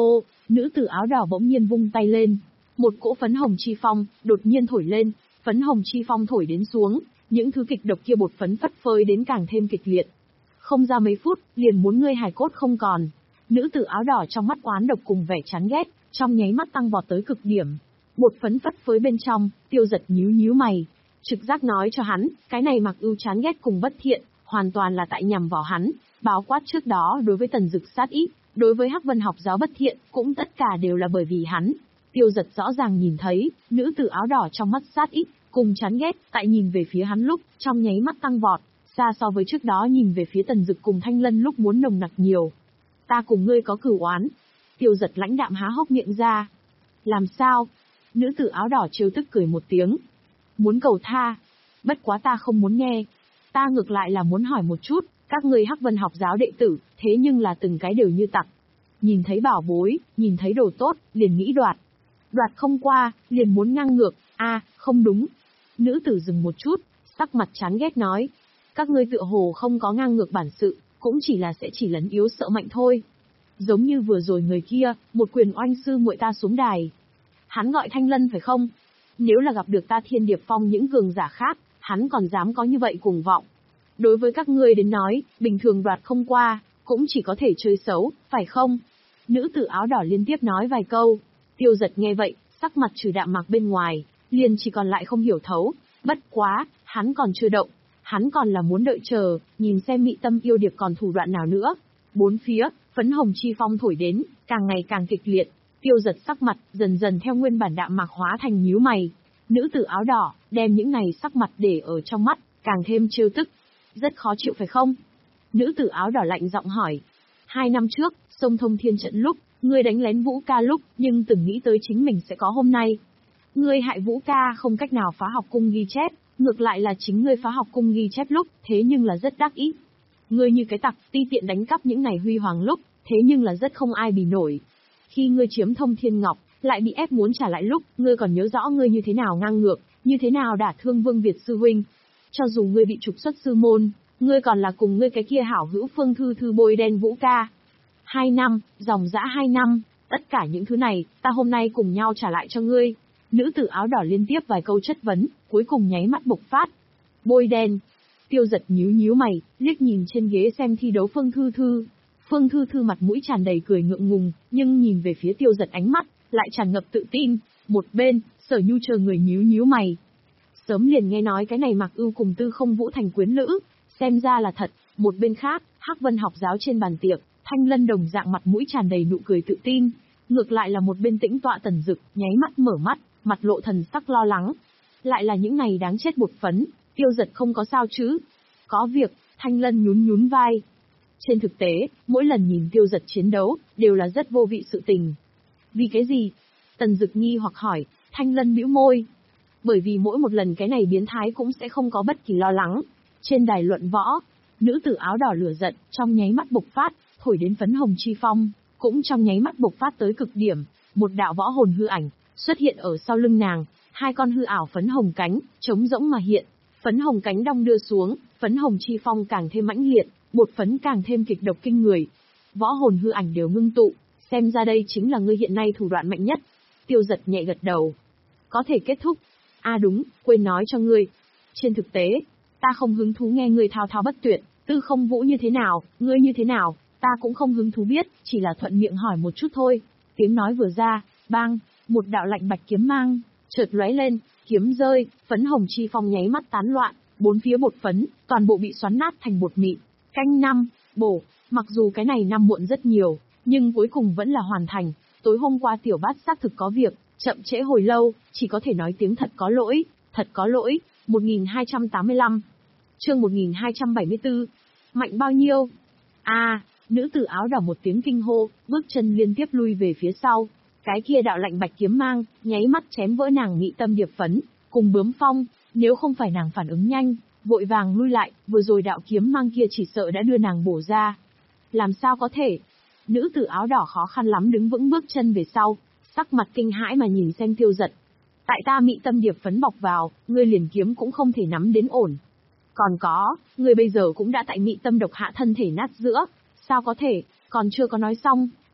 Nữ tử áo đỏ bỗng nhiên vung tay lên. Một cỗ phấn hồng chi phong, đột nhiên thổi lên, phấn hồng chi phong thổi đến xuống, những thứ kịch độc kia bột phấn phất phới đến càng thêm kịch liệt. Không ra mấy phút, liền muốn ngươi hài cốt không còn. Nữ tử áo đỏ trong mắt oán độc cùng vẻ chán ghét, trong nháy mắt tăng vọt tới cực điểm. Bột phấn phất phới bên trong, Tiêu Dật nhíu nhíu mày. Trực giác nói cho hắn, cái này Mặc Ưu chán ghét cùng bất thiện, hoàn toàn là tại nhằm vào hắn. Báo quát trước đó đối với Tần Dực sát ý, đối với Hắc Vân học giáo bất thiện, cũng tất cả đều là bởi vì hắn. Tiêu Dật rõ ràng nhìn thấy, nữ tử áo đỏ trong mắt sát ý, cùng chán ghét, tại nhìn về phía hắn lúc, trong nháy mắt tăng vọt, xa so với trước đó nhìn về phía Tần Dực cùng Thanh Lân lúc muốn nồng nặc nhiều. Ta cùng ngươi có cửu oán. Tiêu Dật lãnh đạm há hốc miệng ra. Làm sao? Nữ tử áo đỏ trêu tức cười một tiếng. Muốn cầu tha. Bất quá ta không muốn nghe. Ta ngược lại là muốn hỏi một chút, các ngươi Hắc Vân học giáo đệ tử, thế nhưng là từng cái đều như tặc. Nhìn thấy bảo bối, nhìn thấy đồ tốt, liền nghĩ đoạt. Đoạt không qua, liền muốn ngang ngược, a à, không đúng. Nữ tử dừng một chút, sắc mặt chán ghét nói. Các ngươi tựa hồ không có ngang ngược bản sự, cũng chỉ là sẽ chỉ lấn yếu sợ mạnh thôi. Giống như vừa rồi người kia, một quyền oanh sư muội ta xuống đài. Hắn gọi Thanh Lân phải không? Nếu là gặp được ta Thiên Điệp Phong những cường giả khác, hắn còn dám có như vậy cuồng vọng. Đối với các ngươi đến nói, bình thường đoạt không qua, cũng chỉ có thể chơi xấu, phải không? Nữ tử áo đỏ liên tiếp nói vài câu. Tiêu Dật nghe vậy, sắc mặt trừ đạm mạc bên ngoài, liền chỉ còn lại không hiểu thấu. Bất quá, hắn còn chưa động. Hắn còn là muốn đợi chờ, nhìn xem Mị Tâm yêu điệp còn thủ đoạn nào nữa. Bốn phía, phấn hồng chi phong thổi đến, càng ngày càng kịch liệt. Tiêu Dật sắc mặt, dần dần theo nguyên bản đạm mạc hóa thành nhíu mày. Nữ tử áo đỏ, đem những này sắc mặt để ở trong mắt, càng thêm trêu tức. Rất khó chịu phải không? Nữ tử áo đỏ lạnh giọng hỏi. Hai năm trước, sông Thông Thiên trận lúc, ngươi đánh lén Vũ Ca lúc, nhưng từng nghĩ tới chính mình sẽ có hôm nay. Ngươi hại Vũ Ca không cách nào phá học cung ghi chép, ngược lại là chính ngươi phá học cung ghi chép lúc, thế nhưng là rất đắc ý. Ngươi như cái tặc, ti tiện đánh cắp những này huy hoàng lúc, thế nhưng là rất không ai bì nổi. Khi ngươi chiếm Thông Thiên Ngọc, lại bị ép muốn trả lại lúc, ngươi còn nhớ rõ ngươi như thế nào ngang ngược, như thế nào đả thương Vương Việt sư huynh. Cho dù ngươi bị trục xuất sư môn, ngươi còn là cùng ngươi cái kia hảo hữu Phương Thư Thư bôi đen Vũ Ca. Hai năm, dòng dã hai năm, tất cả những thứ này, ta hôm nay cùng nhau trả lại cho ngươi. Nữ tử áo đỏ liên tiếp vài câu chất vấn, cuối cùng nháy mắt bộc phát. Bôi đen. Tiêu Dật nhíu nhíu mày, liếc nhìn trên ghế xem thi đấu Phương Thư Thư. Phương Thư Thư mặt mũi tràn đầy cười ngượng ngùng, nhưng nhìn về phía Tiêu Dật ánh mắt, lại tràn ngập tự tin. Một bên, Sở Nhu chờ người nhíu nhíu mày. Sớm liền nghe nói cái này Mặc Ưu cùng Tư Không Vũ thành quyến lữ, xem ra là thật. Một bên khác, Hắc Vân học giáo trên bàn tiệc, Thanh Lân đồng dạng mặt mũi tràn đầy nụ cười tự tin. Ngược lại là một bên tĩnh tọa Tần Dực, nháy mắt mở mắt, mặt lộ thần sắc lo lắng. Lại là những này đáng chết bột phấn, Tiêu Dật không có sao chứ? Có việc, Thanh Lân nhún nhún vai. Trên thực tế, mỗi lần nhìn Tiêu Dật chiến đấu, đều là rất vô vị sự tình. Vì cái gì? Tần Dực nghi hoặc hỏi, Thanh Lân bĩu môi. Bởi vì mỗi một lần cái này biến thái cũng sẽ không có bất kỳ lo lắng. Trên đài luận võ, nữ tử áo đỏ lửa giận, trong nháy mắt bộc phát, thổi đến phấn hồng chi phong, cũng trong nháy mắt bộc phát tới cực điểm, một đạo võ hồn hư ảnh xuất hiện ở sau lưng nàng, hai con hư ảo phấn hồng cánh, trống rỗng mà hiện, phấn hồng cánh đong đưa xuống, phấn hồng chi phong càng thêm mãnh liệt, bột phấn càng thêm kịch độc kinh người. Võ hồn hư ảnh đều ngưng tụ, xem ra đây chính là ngươi hiện nay thủ đoạn mạnh nhất. Tiêu Dật nhẹ gật đầu. Có thể kết thúc. À đúng, quên nói cho ngươi. Trên thực tế, ta không hứng thú nghe ngươi thao thao bất tuyệt, Tư Không Vũ như thế nào, ngươi như thế nào, ta cũng không hứng thú biết, chỉ là thuận miệng hỏi một chút thôi. Tiếng nói vừa ra, bang, một đạo lạnh bạch kiếm mang, chợt lóe lên, kiếm rơi, phấn hồng chi phong nháy mắt tán loạn, bốn phía bột phấn, toàn bộ bị xoắn nát thành bột mịn. Canh năm, bổ, mặc dù cái này năm muộn rất nhiều, nhưng cuối cùng vẫn là hoàn thành. Tối hôm qua tiểu bát xác thực có việc, chậm trễ hồi lâu, chỉ có thể nói tiếng thật có lỗi, thật có lỗi. một nghìn hai trăm tám mươi lăm Chương một nghìn hai trăm bảy mươi tư Mạnh bao nhiêu? A, à, nữ tử áo đỏ một tiếng kinh hô, bước chân liên tiếp lui về phía sau. Cái kia đạo lạnh bạch kiếm mang, nháy mắt chém vỡ nàng Mị Tâm điệp phấn, cùng bướm phong, nếu không phải nàng phản ứng nhanh, vội vàng lui lại, vừa rồi đạo kiếm mang kia chỉ sợ đã đưa nàng bổ ra. Làm sao có thể? Nữ tử áo đỏ khó khăn lắm đứng vững bước chân về sau, sắc mặt kinh hãi mà nhìn xem Tiêu Dật. Tại ta Mị Tâm điệp phấn bọc vào, ngươi liền kiếm cũng không thể nắm đến ổn. Còn có, ngươi bây giờ cũng đã tại Mị Tâm độc hạ thân thể nát giữa, sao có thể, còn chưa có nói xong,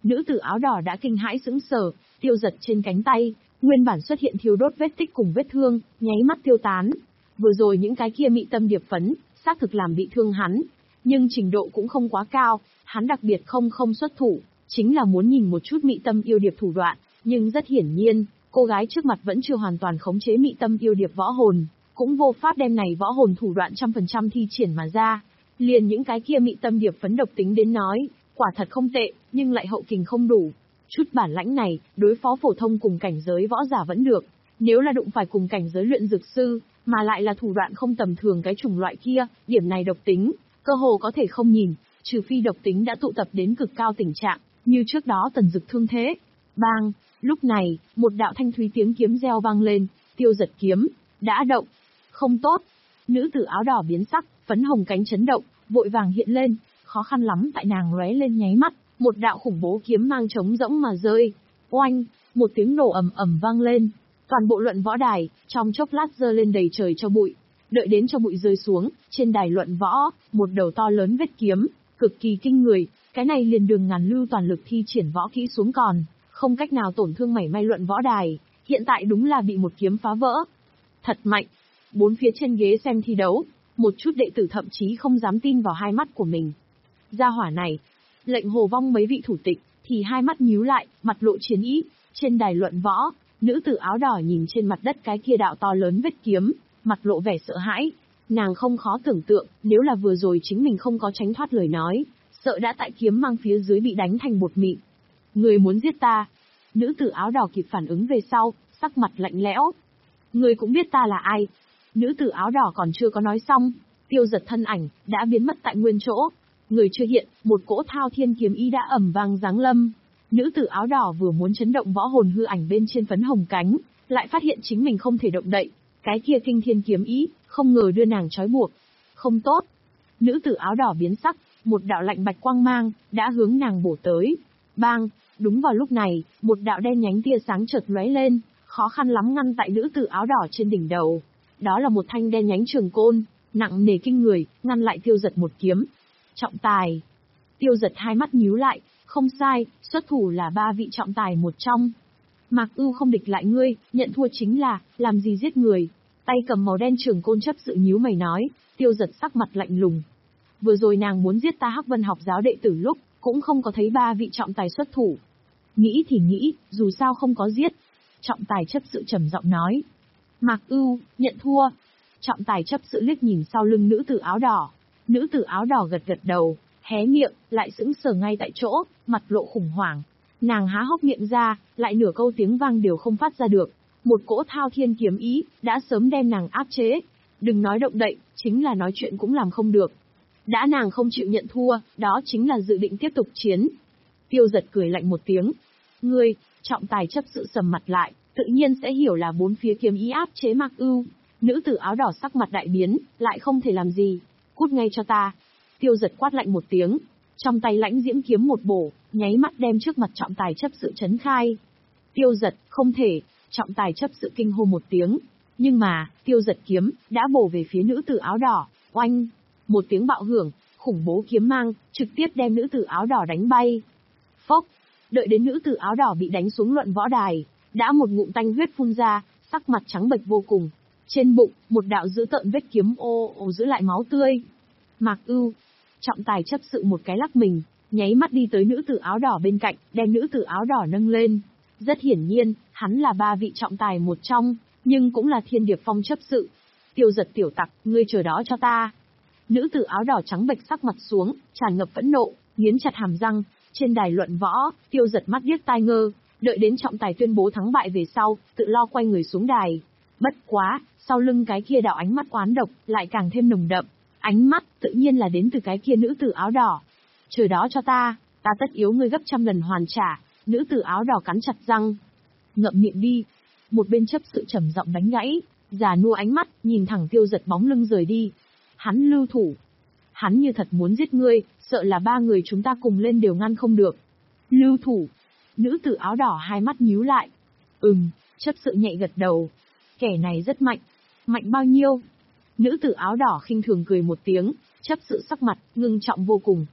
Nữ tử áo đỏ đã kinh hãi sững sờ, Tiêu Dật trên cánh tay, nguyên bản xuất hiện thiêu đốt vết tích cùng vết thương, nháy mắt tiêu tán. Vừa rồi những cái kia mị tâm điệp phấn, xác thực làm bị thương hắn, nhưng trình độ cũng không quá cao, hắn đặc biệt không không xuất thủ, chính là muốn nhìn một chút mị tâm yêu điệp thủ đoạn, nhưng rất hiển nhiên, cô gái trước mặt vẫn chưa hoàn toàn khống chế mị tâm yêu điệp võ hồn, cũng vô pháp đem này võ hồn thủ đoạn trăm phần trăm thi triển mà ra. Liền những cái kia mị tâm điệp phấn độc tính đến nói, quả thật không tệ, nhưng lại hậu kình không đủ. Chút bản lãnh này, đối phó phổ thông cùng cảnh giới võ giả vẫn được, nếu là đụng phải cùng cảnh giới luyện dược sư, mà lại là thủ đoạn không tầm thường cái chủng loại kia, điểm này độc tính, cơ hồ có thể không nhìn, trừ phi độc tính đã tụ tập đến cực cao tình trạng, như trước đó Tần Dực thương thế. Bang, lúc này, một đạo thanh thúy tiếng kiếm reo vang lên, Tiêu Dật kiếm đã động. Không tốt. Nữ tử áo đỏ biến sắc, phấn hồng cánh chấn động, vội vàng hiện lên, khó khăn lắm tại nàng lóe lên nháy mắt, một đạo khủng bố kiếm mang trống rỗng mà rơi. Oanh, một tiếng nổ ầm ầm vang lên, toàn bộ luận võ đài trong chốc lát giơ lên đầy trời cho bụi. Đợi đến cho bụi rơi xuống, trên đài luận võ, một đầu to lớn vết kiếm, cực kỳ kinh người, cái này liền Đường Ngàn Lưu toàn lực thi triển võ kỹ xuống còn, không cách nào tổn thương mảy may luận võ đài, hiện tại đúng là bị một kiếm phá vỡ. Thật mạnh. Bốn phía trên ghế xem thi đấu, một chút đệ tử thậm chí không dám tin vào hai mắt của mình. Gia hỏa này, lệnh Hồ Vong mấy vị thủ tịch, thì hai mắt nhíu lại, mặt lộ chiến ý. Trên đài luận võ, nữ tử áo đỏ nhìn trên mặt đất cái kia đạo to lớn vết kiếm, mặt lộ vẻ sợ hãi. Nàng không khó tưởng tượng, nếu là vừa rồi chính mình không có tránh thoát lời nói, sợ đã tại kiếm mang phía dưới bị đánh thành bột mịn. Người muốn giết ta. Nữ tử áo đỏ kịp phản ứng về sau, sắc mặt lạnh lẽo. Người cũng biết ta là ai. Nữ tử áo đỏ còn chưa có nói xong, Tiêu Dật thân ảnh đã biến mất tại nguyên chỗ. Người chưa hiện, một cỗ thao thiên kiếm ý đã ầm vang giáng lâm. Nữ tử áo đỏ vừa muốn chấn động võ hồn hư ảnh bên trên phấn hồng cánh, lại phát hiện chính mình không thể động đậy. Cái kia kinh thiên kiếm ý, không ngờ đưa nàng trói buộc. Không tốt. Nữ tử áo đỏ biến sắc, một đạo lạnh bạch quang mang đã hướng nàng bổ tới. Bang, đúng vào lúc này, một đạo đen nhánh tia sáng chợt lóe lên, khó khăn lắm ngăn tại nữ tử áo đỏ trên đỉnh đầu. Đó là một thanh đen nhánh trường côn, nặng nề kinh người, ngăn lại Tiêu Dật một kiếm. Trọng tài. Tiêu Dật hai mắt nhíu lại, không sai, xuất thủ là ba vị trọng tài một trong. Mạc Ưu không địch lại ngươi, nhận thua chính là, làm gì giết người. Tay cầm màu đen trường côn chấp sự nhíu mày nói, Tiêu Dật sắc mặt lạnh lùng. Vừa rồi nàng muốn giết ta Hắc Vân học giáo đệ tử lúc, cũng không có thấy ba vị trọng tài xuất thủ. Nghĩ thì nghĩ, dù sao không có giết. Trọng tài chấp sự trầm giọng nói. Mạc Ưu, nhận thua. Trọng tài chấp sự liếc nhìn sau lưng nữ tử áo đỏ. Nữ tử áo đỏ gật gật đầu, hé miệng, lại sững sờ ngay tại chỗ, mặt lộ khủng hoảng. Nàng há hốc miệng ra, lại nửa câu tiếng vang đều không phát ra được. Một cỗ thao thiên kiếm ý, đã sớm đem nàng áp chế. Đừng nói động đậy, chính là nói chuyện cũng làm không được. Đã nàng không chịu nhận thua, đó chính là dự định tiếp tục chiến. Tiêu Dật cười lạnh một tiếng. Ngươi, trọng tài chấp sự sầm mặt lại, tự nhiên sẽ hiểu là bốn phía kiếm ý áp chế Mạc Ưu. Nữ tử áo đỏ sắc mặt đại biến, lại không thể làm gì. Cút ngay cho ta. Tiêu Dật quát lạnh một tiếng. Trong tay lãnh diễm kiếm một bổ, nháy mắt đem trước mặt trọng tài chấp sự chấn khai. Tiêu Dật, không thể. Trọng tài chấp sự kinh hô một tiếng. Nhưng mà, Tiêu Dật kiếm, đã bổ về phía nữ tử áo đỏ. Oanh! Một tiếng bạo hưởng, khủng bố kiếm mang, trực tiếp đem nữ tử áo đỏ đánh bay. Phốc! Đợi đến nữ tử áo đỏ bị đánh xuống luận võ đài, đã một ngụm tanh huyết phun ra, sắc mặt trắng bệch vô cùng. Trên bụng, một đạo dữ tợn vết kiếm ô ô giữ lại máu tươi. Mạc Ưu! Trọng tài chấp sự một cái lắc mình, nháy mắt đi tới nữ tử áo đỏ bên cạnh, đem nữ tử áo đỏ nâng lên. Rất hiển nhiên, hắn là ba vị trọng tài một trong, nhưng cũng là Thiên Điệp Phong chấp sự. Tiêu Dật tiểu tặc, ngươi chờ đó cho ta. Nữ tử áo đỏ trắng bệch sắc mặt xuống, tràn ngập phẫn nộ, nghiến chặt hàm răng. Trên đài luận võ, Tiêu Dật mắt điếc tai ngơ, đợi đến trọng tài tuyên bố thắng bại về sau, tự lo quay người xuống đài. Bất quá, sau lưng cái kia đạo ánh mắt oán độc, lại càng thêm nồng đậm. Ánh mắt, tự nhiên là đến từ cái kia nữ tử áo đỏ. Chờ đó cho ta, ta tất yếu ngươi gấp trăm lần hoàn trả. Nữ tử áo đỏ cắn chặt răng. Ngậm miệng đi. Một bên chấp sự trầm giọng đánh gãy, già nua ánh mắt, nhìn thẳng Tiêu Dật bóng lưng rời đi. Hắn lưu thủ. Hắn như thật muốn giết ngươi, sợ là ba người chúng ta cùng lên đều ngăn không được. Lưu thủ. Nữ tử áo đỏ hai mắt nhíu lại. Ừm, chấp sự nhẹ gật đầu. Kẻ này rất mạnh. Mạnh bao nhiêu? Nữ tử áo đỏ khinh thường cười một tiếng, chấp sự sắc mặt, ngưng trọng vô cùng.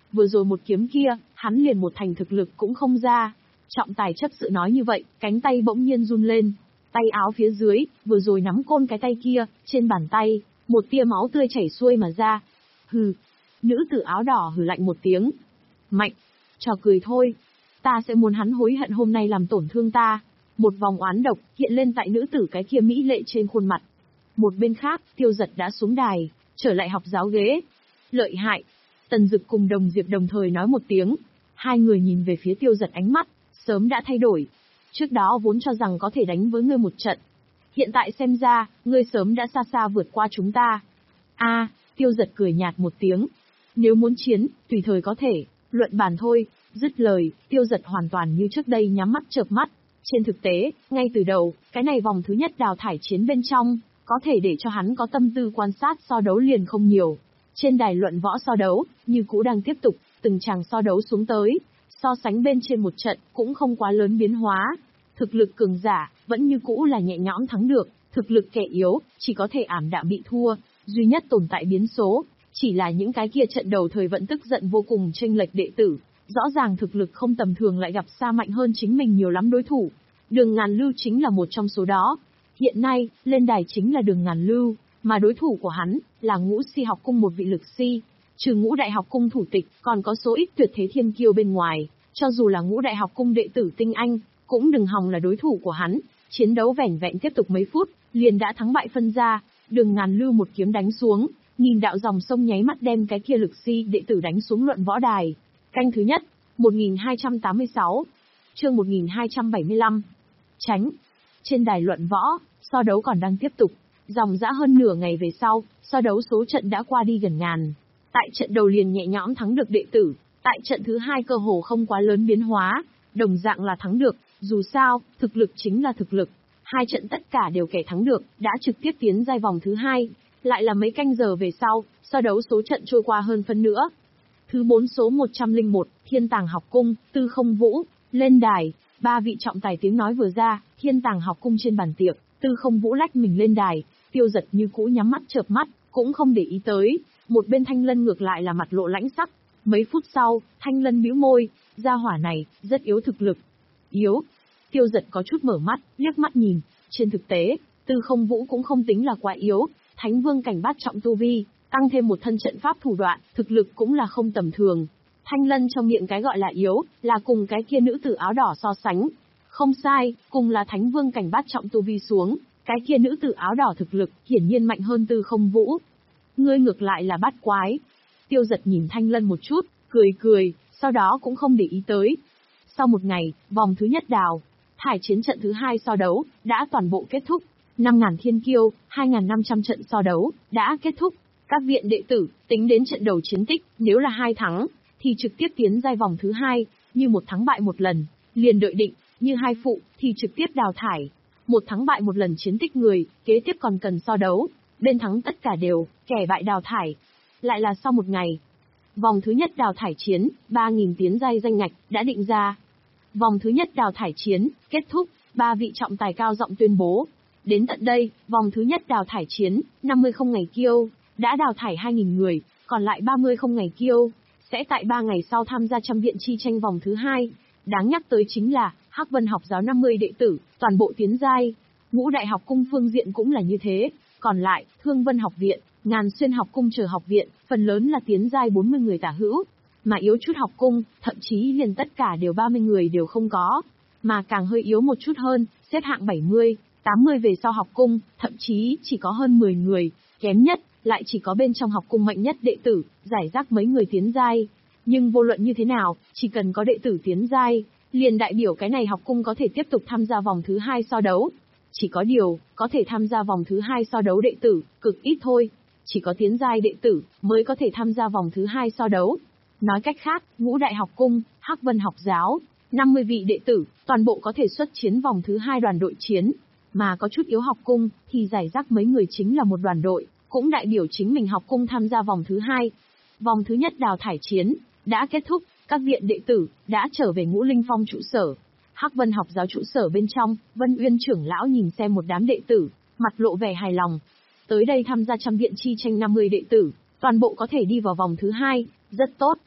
Vừa rồi một kiếm kia, hắn liền một thành thực lực cũng không ra. Trọng tài chấp sự nói như vậy, cánh tay bỗng nhiên run lên. Tay áo phía dưới, vừa rồi nắm côn cái tay kia, trên bàn tay, một tia máu tươi chảy xuôi mà ra. Hừ. Nữ tử áo đỏ hừ lạnh một tiếng. Mạnh. Trò cười thôi. Ta sẽ muốn hắn hối hận hôm nay làm tổn thương ta. Một vòng oán độc hiện lên tại nữ tử cái kia mỹ lệ trên khuôn mặt. Một bên khác, Tiêu Giật đã xuống đài, trở lại học giáo ghế. Lợi hại. Tần Dực cùng Đồng Diệp đồng thời nói một tiếng. Hai người nhìn về phía Tiêu Giật, ánh mắt sớm đã thay đổi. Trước đó vốn cho rằng có thể đánh với ngươi một trận. Hiện tại xem ra, ngươi sớm đã xa xa vượt qua chúng ta. A, Tiêu Giật cười nhạt một tiếng. Nếu muốn chiến, tùy thời có thể, luận bàn thôi. Dứt lời, Tiêu Giật hoàn toàn như trước đây nhắm mắt chợp mắt. Trên thực tế, ngay từ đầu, cái này vòng thứ nhất đào thải chiến bên trong, có thể để cho hắn có tâm tư quan sát so đấu liền không nhiều. Trên đài luận võ so đấu, như cũ đang tiếp tục, từng chàng so đấu xuống tới. So sánh bên trên một trận, cũng không quá lớn biến hóa. Thực lực cường giả, vẫn như cũ là nhẹ nhõm thắng được, thực lực kẻ yếu, chỉ có thể ảm đạm bị thua. Duy nhất tồn tại biến số, chỉ là những cái kia trận đầu thời vẫn tức giận vô cùng chênh lệch đệ tử. Rõ ràng thực lực không tầm thường lại gặp xa mạnh hơn chính mình nhiều lắm đối thủ. Đường Ngàn Lưu chính là một trong số đó. Hiện nay, lên đài chính là Đường Ngàn Lưu, mà đối thủ của hắn là Ngũ Si học cung một vị lực si. Trừ Ngũ Đại học cung thủ tịch, còn có số ít tuyệt thế thiên kiêu bên ngoài, cho dù là Ngũ Đại học cung đệ tử tinh anh, cũng đừng hòng là đối thủ của hắn. Chiến đấu vẻn vẹn tiếp tục mấy phút, liền đã thắng bại phân ra. Đường Ngàn Lưu một kiếm đánh xuống, nghìn đạo dòng sông nháy mắt đem cái kia lực si đệ tử đánh xuống luận võ đài. Canh thứ nhất, một nghìn hai trăm tám mươi sáu, chương một nghìn hai trăm bảy mươi lăm. Tránh. Trên đài luận võ, so đấu còn đang tiếp tục. Dòng dã hơn nửa ngày về sau, so đấu số trận đã qua đi gần ngàn. Tại trận đầu liền nhẹ nhõm thắng được đệ tử, tại trận thứ hai cơ hồ không quá lớn biến hóa, đồng dạng là thắng được, dù sao, thực lực chính là thực lực. Hai trận tất cả đều kẻ thắng được, đã trực tiếp tiến giai vòng thứ hai. Lại là mấy canh giờ về sau, so đấu số trận trôi qua hơn phân nữa. Thứ bốn số một trăm lẻ một, Thiên Tàng học cung, Tư Không Vũ, lên đài. Ba vị trọng tài tiếng nói vừa ra, Thiên Tàng học cung trên bàn tiệc, Tư Không Vũ lách mình lên đài. Tiêu Giật như cũ nhắm mắt chợp mắt, cũng không để ý tới. Một bên Thanh Lân ngược lại là mặt lộ lãnh sắc. Mấy phút sau, Thanh Lân bĩu môi, gia hỏa này, rất yếu thực lực. Yếu. Tiêu Giật có chút mở mắt, liếc mắt nhìn. Trên thực tế, Tư Không Vũ cũng không tính là quá yếu. Thánh vương cảnh bát trọng tu vi, tăng thêm một thân trận pháp thủ đoạn, thực lực cũng là không tầm thường. Thanh Lân trong miệng cái gọi là yếu, là cùng cái kia nữ tử áo đỏ so sánh. Không sai, cùng là thánh vương cảnh bát trọng tu vi xuống, cái kia nữ tử áo đỏ thực lực, hiển nhiên mạnh hơn Tư Không Vũ. Ngươi ngược lại là bát quái. Tiêu Giật nhìn Thanh Lân một chút, cười cười, sau đó cũng không để ý tới. Sau một ngày, vòng thứ nhất đào thải chiến trận thứ hai so đấu, đã toàn bộ kết thúc. năm nghìn thiên kiêu, hai nghìn năm trăm trận so đấu, đã kết thúc. Các viện đệ tử, tính đến trận đầu chiến tích, nếu là hai thắng, thì trực tiếp tiến giai vòng thứ hai, như một thắng bại một lần, liền đợi định, như hai phụ, thì trực tiếp đào thải. Một thắng bại một lần chiến tích người, kế tiếp còn cần so đấu, bên thắng tất cả đều, kẻ bại đào thải. Lại là sau một ngày. Vòng thứ nhất đào thải chiến, ba nghìn tiến giai danh ngạch, đã định ra. Vòng thứ nhất đào thải chiến, kết thúc, ba vị trọng tài cao giọng tuyên bố. Đến tận đây, vòng thứ nhất đào thải chiến, năm mươi không ngày kiêu, đã đào thải hai nghìn người, còn lại ba mươi không ngày kiêu, sẽ tại ba ngày sau tham gia trăm viện chi tranh vòng thứ hai. Đáng nhắc tới chính là, Hắc Vân học giáo năm mươi đệ tử, toàn bộ tiến giai. Ngũ Đại học cung phương diện cũng là như thế, còn lại, Thương Vân học viện, Ngàn Xuyên học cung chờ học viện, phần lớn là tiến giai bốn mươi người tả hữu. Mà yếu chút học cung, thậm chí liền tất cả đều ba mươi người đều không có. Mà càng hơi yếu một chút hơn, xếp hạng bảy mươi, tám mươi về sau học cung, thậm chí chỉ có hơn mười người, kém nhất, lại chỉ có bên trong học cung mạnh nhất đệ tử, giải rác mấy người tiến giai. Nhưng vô luận như thế nào, chỉ cần có đệ tử tiến giai, liền đại biểu cái này học cung có thể tiếp tục tham gia vòng thứ hai so đấu. Chỉ có điều, có thể tham gia vòng thứ hai so đấu đệ tử, cực ít thôi. Chỉ có tiến giai đệ tử, mới có thể tham gia vòng thứ hai so đấu. Nói cách khác, Ngũ Đại học cung, Hắc Vân học giáo, năm mươi vị đệ tử, toàn bộ có thể xuất chiến vòng thứ hai đoàn đội chiến. Mà có chút yếu học cung, thì giải rác mấy người chính là một đoàn đội, cũng đại biểu chính mình học cung tham gia vòng thứ hai. Vòng thứ nhất đào thải chiến, đã kết thúc, các viện đệ tử, đã trở về Ngũ Linh Phong trụ sở. Hắc Vân học giáo trụ sở bên trong, Vân Uyên trưởng lão nhìn xem một đám đệ tử, mặt lộ vẻ hài lòng. Tới đây tham gia trăm viện chi tranh năm mươi đệ tử, toàn bộ có thể đi vào vòng thứ hai, rất tốt.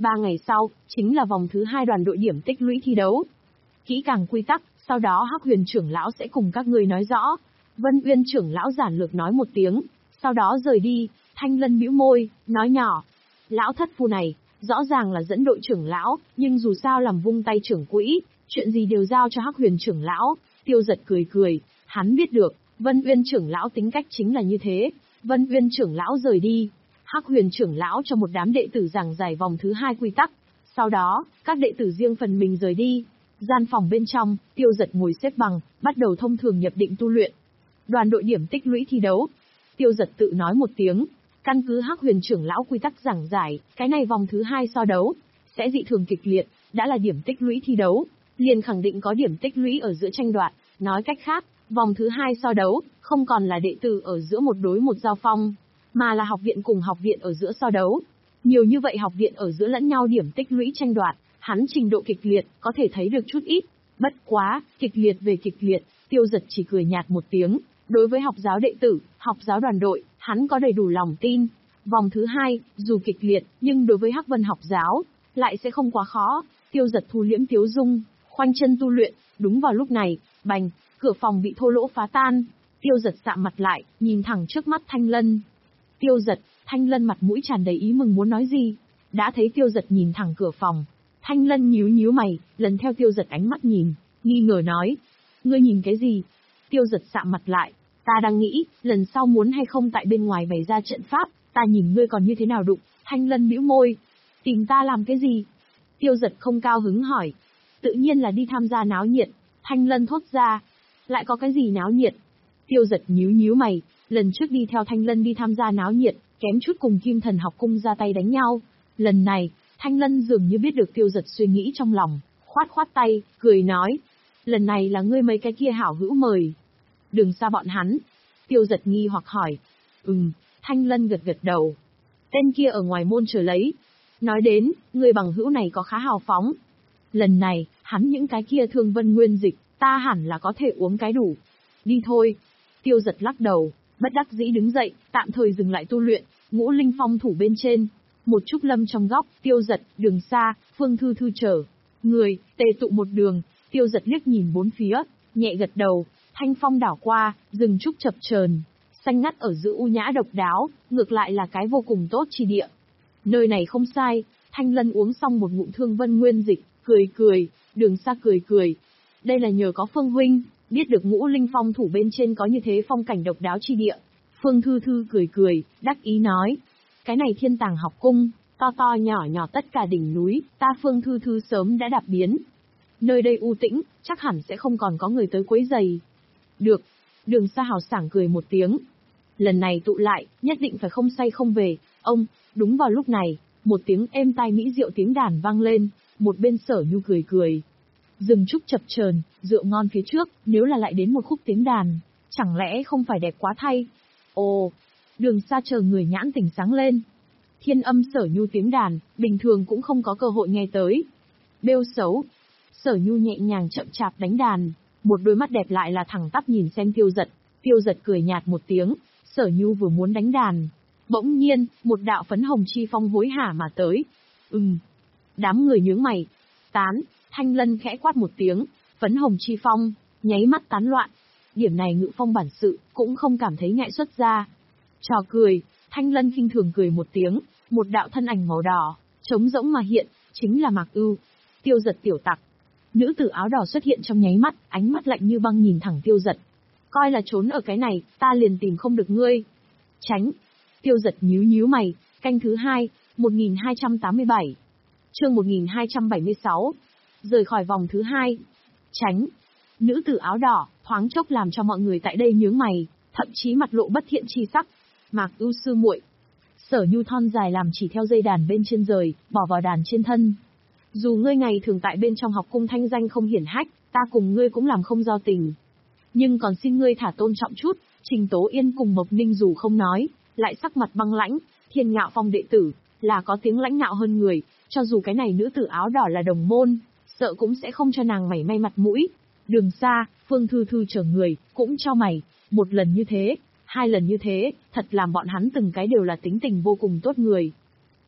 Ba ngày sau, chính là vòng thứ hai đoàn đội điểm tích lũy thi đấu. Kỹ càng quy tắc, sau đó Hắc Huyền trưởng lão sẽ cùng các ngươi nói rõ. Vân Uyên trưởng lão giản lược nói một tiếng, sau đó rời đi. Thanh Lân bĩu môi, nói nhỏ. Lão thất phu này, rõ ràng là dẫn đội trưởng lão, nhưng dù sao làm vung tay trưởng quỹ, chuyện gì đều giao cho Hắc Huyền trưởng lão. Tiêu Giật cười cười, hắn biết được, Vân Uyên trưởng lão tính cách chính là như thế. Vân Uyên trưởng lão rời đi, Hắc Huyền trưởng lão cho một đám đệ tử giảng giải vòng thứ hai quy tắc. Sau đó, các đệ tử riêng phần mình rời đi. Gian phòng bên trong, Tiêu Giật ngồi xếp bằng, bắt đầu thông thường nhập định tu luyện. Đoàn đội điểm tích lũy thi đấu. Tiêu Giật tự nói một tiếng, căn cứ Hắc Huyền trưởng lão quy tắc giảng giải, cái này vòng thứ hai so đấu sẽ dị thường kịch liệt, đã là điểm tích lũy thi đấu, liền khẳng định có điểm tích lũy ở giữa tranh đoạt. Nói cách khác, vòng thứ hai so đấu không còn là đệ tử ở giữa một đối một giao phong, mà là học viện cùng học viện ở giữa so đấu. Nhiều như vậy học viện ở giữa lẫn nhau điểm tích lũy tranh đoạt, hắn trình độ kịch liệt có thể thấy được chút ít. Bất quá, kịch liệt về kịch liệt, Tiêu Giật chỉ cười nhạt một tiếng. Đối với học giáo đệ tử, học giáo đoàn đội, hắn có đầy đủ lòng tin. Vòng thứ hai, dù kịch liệt, nhưng đối với Hắc Vân học giáo, lại sẽ không quá khó. Tiêu Giật thu liễm tiếu dung, khoanh chân tu luyện. Đúng vào lúc này, bành, cửa phòng bị thô lỗ phá tan. Tiêu Giật sạm mặt lại, nhìn thẳng trước mắt Thanh Lân. Tiêu Giật, Thanh Lân mặt mũi tràn đầy ý mừng muốn nói gì. Đã thấy Tiêu Giật nhìn thẳng cửa phòng. Thanh Lân nhíu nhíu mày, lần theo Tiêu Giật ánh mắt nhìn, nghi ngờ nói. Ngươi nhìn cái gì? Tiêu Giật sạm mặt lại. Ta đang nghĩ, lần sau muốn hay không tại bên ngoài bày ra trận pháp, ta nhìn ngươi còn như thế nào đụng. Thanh Lân bĩu môi. Tìm ta làm cái gì? Tiêu Giật không cao hứng hỏi. Tự nhiên là đi tham gia náo nhiệt. Thanh Lân thốt ra. Lại có cái gì náo nhiệt? Tiêu Giật nhíu nhíu mày, lần trước đi theo Thanh Lân đi tham gia náo nhiệt, kém chút cùng Kim Thần học cung ra tay đánh nhau. Lần này, Thanh Lân dường như biết được Tiêu Giật suy nghĩ trong lòng, khoát khoát tay, cười nói. Lần này là ngươi mấy cái kia hảo hữu mời. Đừng xa bọn hắn. Tiêu Giật nghi hoặc hỏi. Ừm, Thanh Lân gật gật đầu. Tên kia ở ngoài môn chờ lấy. Nói đến, người bằng hữu này có khá hào phóng. Lần này, hắn những cái kia thương vân nguyên dịch, ta hẳn là có thể uống cái đủ. Đi thôi. Tiêu Giật lắc đầu, bất đắc dĩ đứng dậy, tạm thời dừng lại tu luyện. Ngũ Linh Phong thủ bên trên. Một trúc lâm trong góc, Tiêu Giật, Đường Sa, Phương Thư Thư chờ người, tề tụ một đường. Tiêu Giật liếc nhìn bốn phía, nhẹ gật đầu. Thanh phong đảo qua, rừng trúc chập chờn, xanh ngắt ở giữa u nhã độc đáo, ngược lại là cái vô cùng tốt chi địa. Nơi này không sai. Thanh Lân uống xong một ngụm thương vân nguyên dịch, cười cười. Đường Sa cười cười. Đây là nhờ có Phương huynh, biết được Ngũ Linh Phong thủ bên trên có như thế phong cảnh độc đáo chi địa. Phương Thư Thư cười cười, đắc ý nói. Cái này Thiên Tàng học cung, to to nhỏ nhỏ tất cả đỉnh núi, ta Phương Thư Thư sớm đã đạp biến. Nơi đây u tĩnh, chắc hẳn sẽ không còn có người tới quấy rầy. Được. Đường Sa hào sảng cười một tiếng. Lần này tụ lại, nhất định phải không say không về. Ông, đúng vào lúc này, một tiếng êm tai mỹ diệu tiếng đàn vang lên, một bên Sở Nhu cười cười. Rừng trúc chập chờn, rượu ngon phía trước, nếu là lại đến một khúc tiếng đàn, chẳng lẽ không phải đẹp quá thay? Ồ, Đường Sa chờ người nhãn tỉnh sáng lên. Thiên âm Sở Nhu tiếng đàn, bình thường cũng không có cơ hội nghe tới. Bêu xấu. Sở Nhu nhẹ nhàng chậm chạp đánh đàn, một đôi mắt đẹp lại là thẳng tắp nhìn xem Tiêu Giật. Tiêu Giật cười nhạt một tiếng, Sở Nhu vừa muốn đánh đàn, bỗng nhiên, một đạo phấn hồng chi phong hối hả mà tới. Ừm. Đám người nhướng mày. Tán. Thanh Lân khẽ quát một tiếng, phấn hồng chi phong, nháy mắt tán loạn. Điểm này Ngự Phong bản sự, cũng không cảm thấy ngại xuất ra. Trò cười. Thanh Lân khinh thường cười một tiếng, một đạo thân ảnh màu đỏ, trống rỗng mà hiện, chính là Mạc Ưu. Tiêu Giật tiểu tặc. Nữ tử áo đỏ xuất hiện trong nháy mắt, ánh mắt lạnh như băng nhìn thẳng Tiêu Giật. Coi là trốn ở cái này, ta liền tìm không được ngươi. Tránh. Tiêu Giật nhíu nhíu mày. Canh thứ hai, một nghìn hai trăm tám mươi bảy. Chương một nghìn hai trăm bảy mươi sáu. Rời khỏi vòng thứ hai. Tránh. Nữ tử áo đỏ, thoáng chốc làm cho mọi người tại đây nhướng mày, thậm chí mặt lộ bất thiện chi sắc. Mạc Ưu sư muội. Sở Nhu thon dài làm chỉ theo dây đàn bên trên rời, bỏ vào đàn trên thân. Dù ngươi ngày thường tại bên trong học cung thanh danh không hiển hách, ta cùng ngươi cũng làm không giao tình. Nhưng còn xin ngươi thả tôn trọng chút, Trình Tố Yên cùng Mộc Ninh dù không nói, lại sắc mặt băng lãnh, Thiên Ngạo Phong đệ tử, là có tiếng lãnh ngạo hơn người, cho dù cái này nữ tử áo đỏ là đồng môn, sợ cũng sẽ không cho nàng mảy may mặt mũi. Đường Sa, Phương Thư Thư chờ người, cũng cho mày, một lần như thế, hai lần như thế, thật làm bọn hắn từng cái đều là tính tình vô cùng tốt người.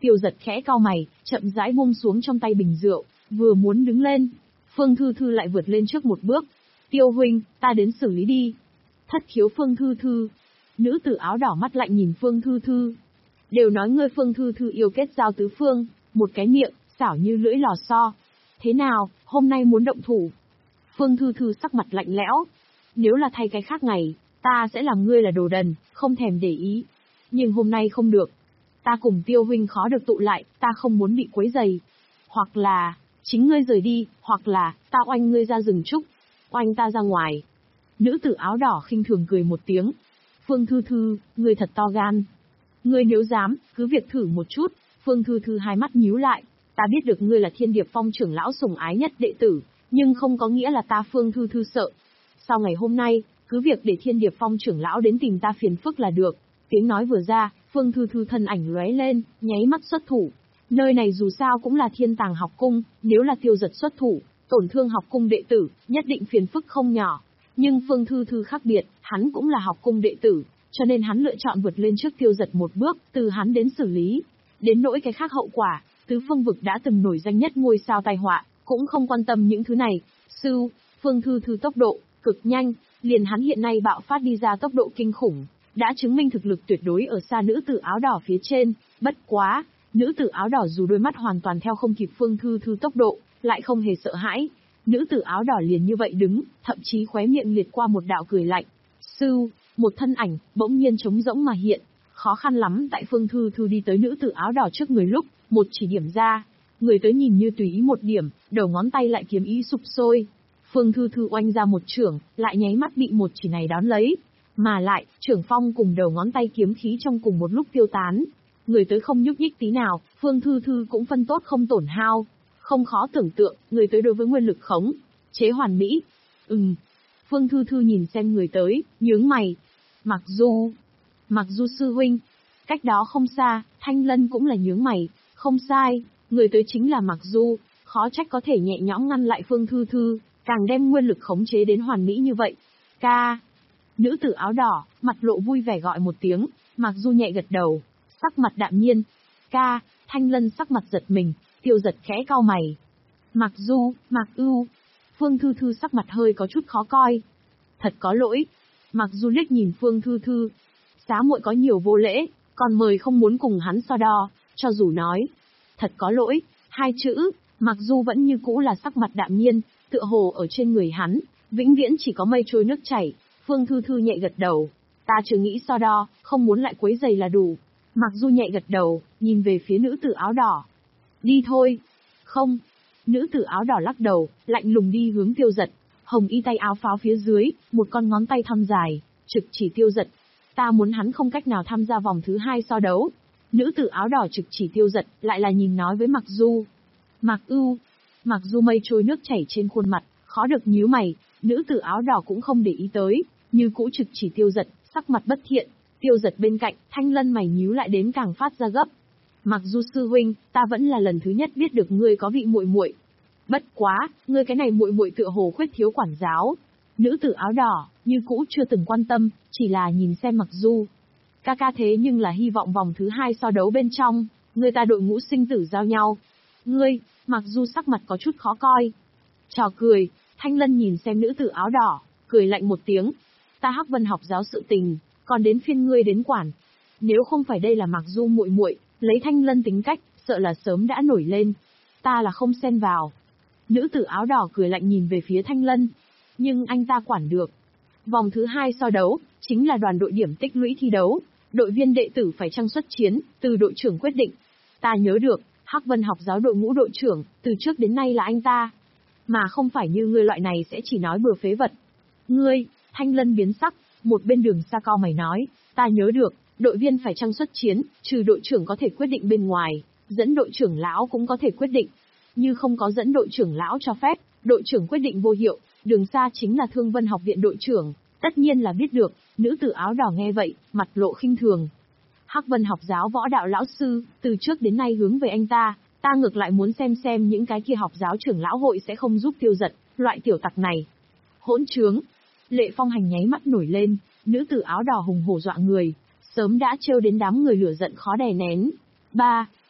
Tiêu Giật khẽ cau mày, chậm rãi buông xuống trong tay bình rượu, vừa muốn đứng lên, Phương Thư Thư lại vượt lên trước một bước. Tiêu huynh, ta đến xử lý đi. Thất khiếu Phương Thư Thư. Nữ tử áo đỏ mắt lạnh nhìn Phương Thư Thư. Đều nói ngươi Phương Thư Thư yêu kết giao tứ phương, một cái miệng, xảo như lưỡi lò xo. Thế nào, hôm nay muốn động thủ? Phương Thư Thư sắc mặt lạnh lẽo. Nếu là thay cái khác ngày, ta sẽ làm ngươi là đồ đần, không thèm để ý. Nhưng hôm nay không được. Ta cùng Tiêu huynh khó được tụ lại, ta không muốn bị quấy rầy. Hoặc là, chính ngươi rời đi, hoặc là, ta oanh ngươi ra rừng trúc. Oanh ta ra ngoài. Nữ tử áo đỏ khinh thường cười một tiếng. Phương Thư Thư, ngươi thật to gan. Ngươi nếu dám, cứ việc thử một chút. Phương Thư Thư hai mắt nhíu lại. Ta biết được ngươi là Thiên Điệp Phong trưởng lão sủng ái nhất đệ tử, nhưng không có nghĩa là ta Phương Thư Thư sợ. Sau ngày hôm nay, cứ việc để Thiên Điệp Phong trưởng lão đến tìm ta phiền phức là được. Tiếng nói vừa ra, Phương Thư Thư thân ảnh lóe lên, nháy mắt xuất thủ. Nơi này dù sao cũng là Thiên Tàng học cung, nếu là Tiêu Giật xuất thủ, tổn thương học cung đệ tử, nhất định phiền phức không nhỏ. Nhưng Phương Thư Thư khác biệt, hắn cũng là học cung đệ tử, cho nên hắn lựa chọn vượt lên trước Tiêu Giật một bước, từ hắn đến xử lý. Đến nỗi cái khác hậu quả, tứ phương vực đã từng nổi danh nhất ngôi sao tai họa, cũng không quan tâm những thứ này. Sư, Phương Thư Thư tốc độ cực nhanh, liền hắn hiện nay bạo phát đi ra tốc độ kinh khủng, đã chứng minh thực lực tuyệt đối ở xa nữ tử áo đỏ phía trên. Bất quá, nữ tử áo đỏ dù đôi mắt hoàn toàn theo không kịp Phương Thư Thư tốc độ, lại không hề sợ hãi. Nữ tử áo đỏ liền như vậy đứng, thậm chí khóe miệng liệt qua một đạo cười lạnh. Sư, một thân ảnh, bỗng nhiên trống rỗng mà hiện, khó khăn lắm tại Phương Thư Thư đi tới nữ tử áo đỏ trước người lúc, một chỉ điểm ra. Người tới nhìn như tùy ý một điểm, đầu ngón tay lại kiếm ý sụp sôi. Phương Thư Thư oanh ra một chưởng, lại nháy mắt bị một chỉ này đón lấy. Mà lại, chưởng phong cùng đầu ngón tay kiếm khí trong cùng một lúc tiêu tán. Người tới không nhúc nhích tí nào, Phương Thư Thư cũng phân tốt không tổn hao. Không khó tưởng tượng, người tới đối với nguyên lực khống chế hoàn mỹ. Ừm. Phương Thư Thư nhìn xem người tới, nhướng mày. Mặc dù, mặc dù sư huynh, cách đó không xa, Thanh Lân cũng là nhướng mày. Không sai, người tới chính là Mặc Du, khó trách có thể nhẹ nhõm ngăn lại Phương Thư Thư, càng đem nguyên lực khống chế đến hoàn mỹ như vậy. Ca. Nữ tử áo đỏ, mặt lộ vui vẻ gọi một tiếng, Mặc Du nhẹ gật đầu, sắc mặt đạm nhiên. Ca. Thanh Lân sắc mặt giật mình, Tiêu Giật khẽ cau mày. Mặc Du, Mặc Ưu. Phương Thư Thư sắc mặt hơi có chút khó coi. Thật có lỗi. Mặc Du liếc nhìn Phương Thư Thư. Xá muội có nhiều vô lễ, còn mời không muốn cùng hắn so đo, cho dù nói. Thật có lỗi, hai chữ, Mặc Du vẫn như cũ là sắc mặt đạm nhiên, tựa hồ ở trên người hắn, vĩnh viễn chỉ có mây trôi nước chảy. Phương Thư Thư nhẹ gật đầu. Ta chưa nghĩ so đo, không muốn lại quấy giày là đủ. Mặc Du nhẹ gật đầu, nhìn về phía nữ tử áo đỏ. Đi thôi. Không. Nữ tử áo đỏ lắc đầu, lạnh lùng đi hướng Tiêu Giật. Hồng y tay áo pháo phía dưới, một con ngón tay thon dài, trực chỉ Tiêu Giật. Ta muốn hắn không cách nào tham gia vòng thứ hai so đấu. Nữ tử áo đỏ trực chỉ Tiêu Giật, lại là nhìn nói với Mặc Du. Mặc Ưu. Mặc Du mây trôi nước chảy trên khuôn mặt, khó được nhíu mày. Nữ tử áo đỏ cũng không để ý tới, như cũ trực chỉ Tiêu Giật, sắc mặt bất thiện. Tiêu Giật bên cạnh, Thanh Lân mày nhíu lại đến càng phát ra gấp. Mặc Du sư huynh, ta vẫn là lần thứ nhất biết được ngươi có vị muội muội. Bất quá, ngươi cái này muội muội tựa hồ khuyết thiếu quản giáo. Nữ tử áo đỏ, như cũ chưa từng quan tâm, chỉ là nhìn xem Mặc Du. Ca ca thế nhưng là hy vọng vòng thứ hai so đấu bên trong, người ta đội ngũ sinh tử giao nhau. Ngươi, Mặc Du sắc mặt có chút khó coi. Trò cười, Thanh Lân nhìn xem nữ tử áo đỏ, cười lạnh một tiếng. Ta Hắc Vân học giáo sự tình, còn đến phiên ngươi đến quản. Nếu không phải đây là Mặc Du muội muội, lấy Thanh Lân tính cách, sợ là sớm đã nổi lên. Ta là không xen vào. Nữ tử áo đỏ cười lạnh nhìn về phía Thanh Lân. Nhưng anh ta quản được. Vòng thứ hai so đấu, chính là đoàn đội điểm tích lũy thi đấu. Đội viên đệ tử phải chăng xuất chiến, từ đội trưởng quyết định. Ta nhớ được, Hắc Vân học giáo đội ngũ đội trưởng, từ trước đến nay là anh ta. Mà không phải như ngươi loại này sẽ chỉ nói bừa phế vật. Ngươi, Thanh Lân biến sắc, một bên Đường Sa cau mày nói, ta nhớ được, đội viên phải chăng xuất chiến, trừ đội trưởng có thể quyết định bên ngoài, dẫn đội trưởng lão cũng có thể quyết định. Như không có dẫn đội trưởng lão cho phép, đội trưởng quyết định vô hiệu. Đường Sa chính là Thương Vân học viện đội trưởng, tất nhiên là biết được. Nữ tử áo đỏ nghe vậy, mặt lộ khinh thường. Hắc Vân học giáo võ đạo lão sư, từ trước đến nay hướng về anh ta, ta ngược lại muốn xem xem những cái kia học giáo trưởng lão hội sẽ không giúp Tiêu Giật, loại tiểu tặc này. Hỗn trướng. Lệ Phong Hành nháy mắt nổi lên, nữ tử áo đỏ hùng hổ dọa người, sớm đã trêu đến đám người lửa giận khó đè nén. Ba,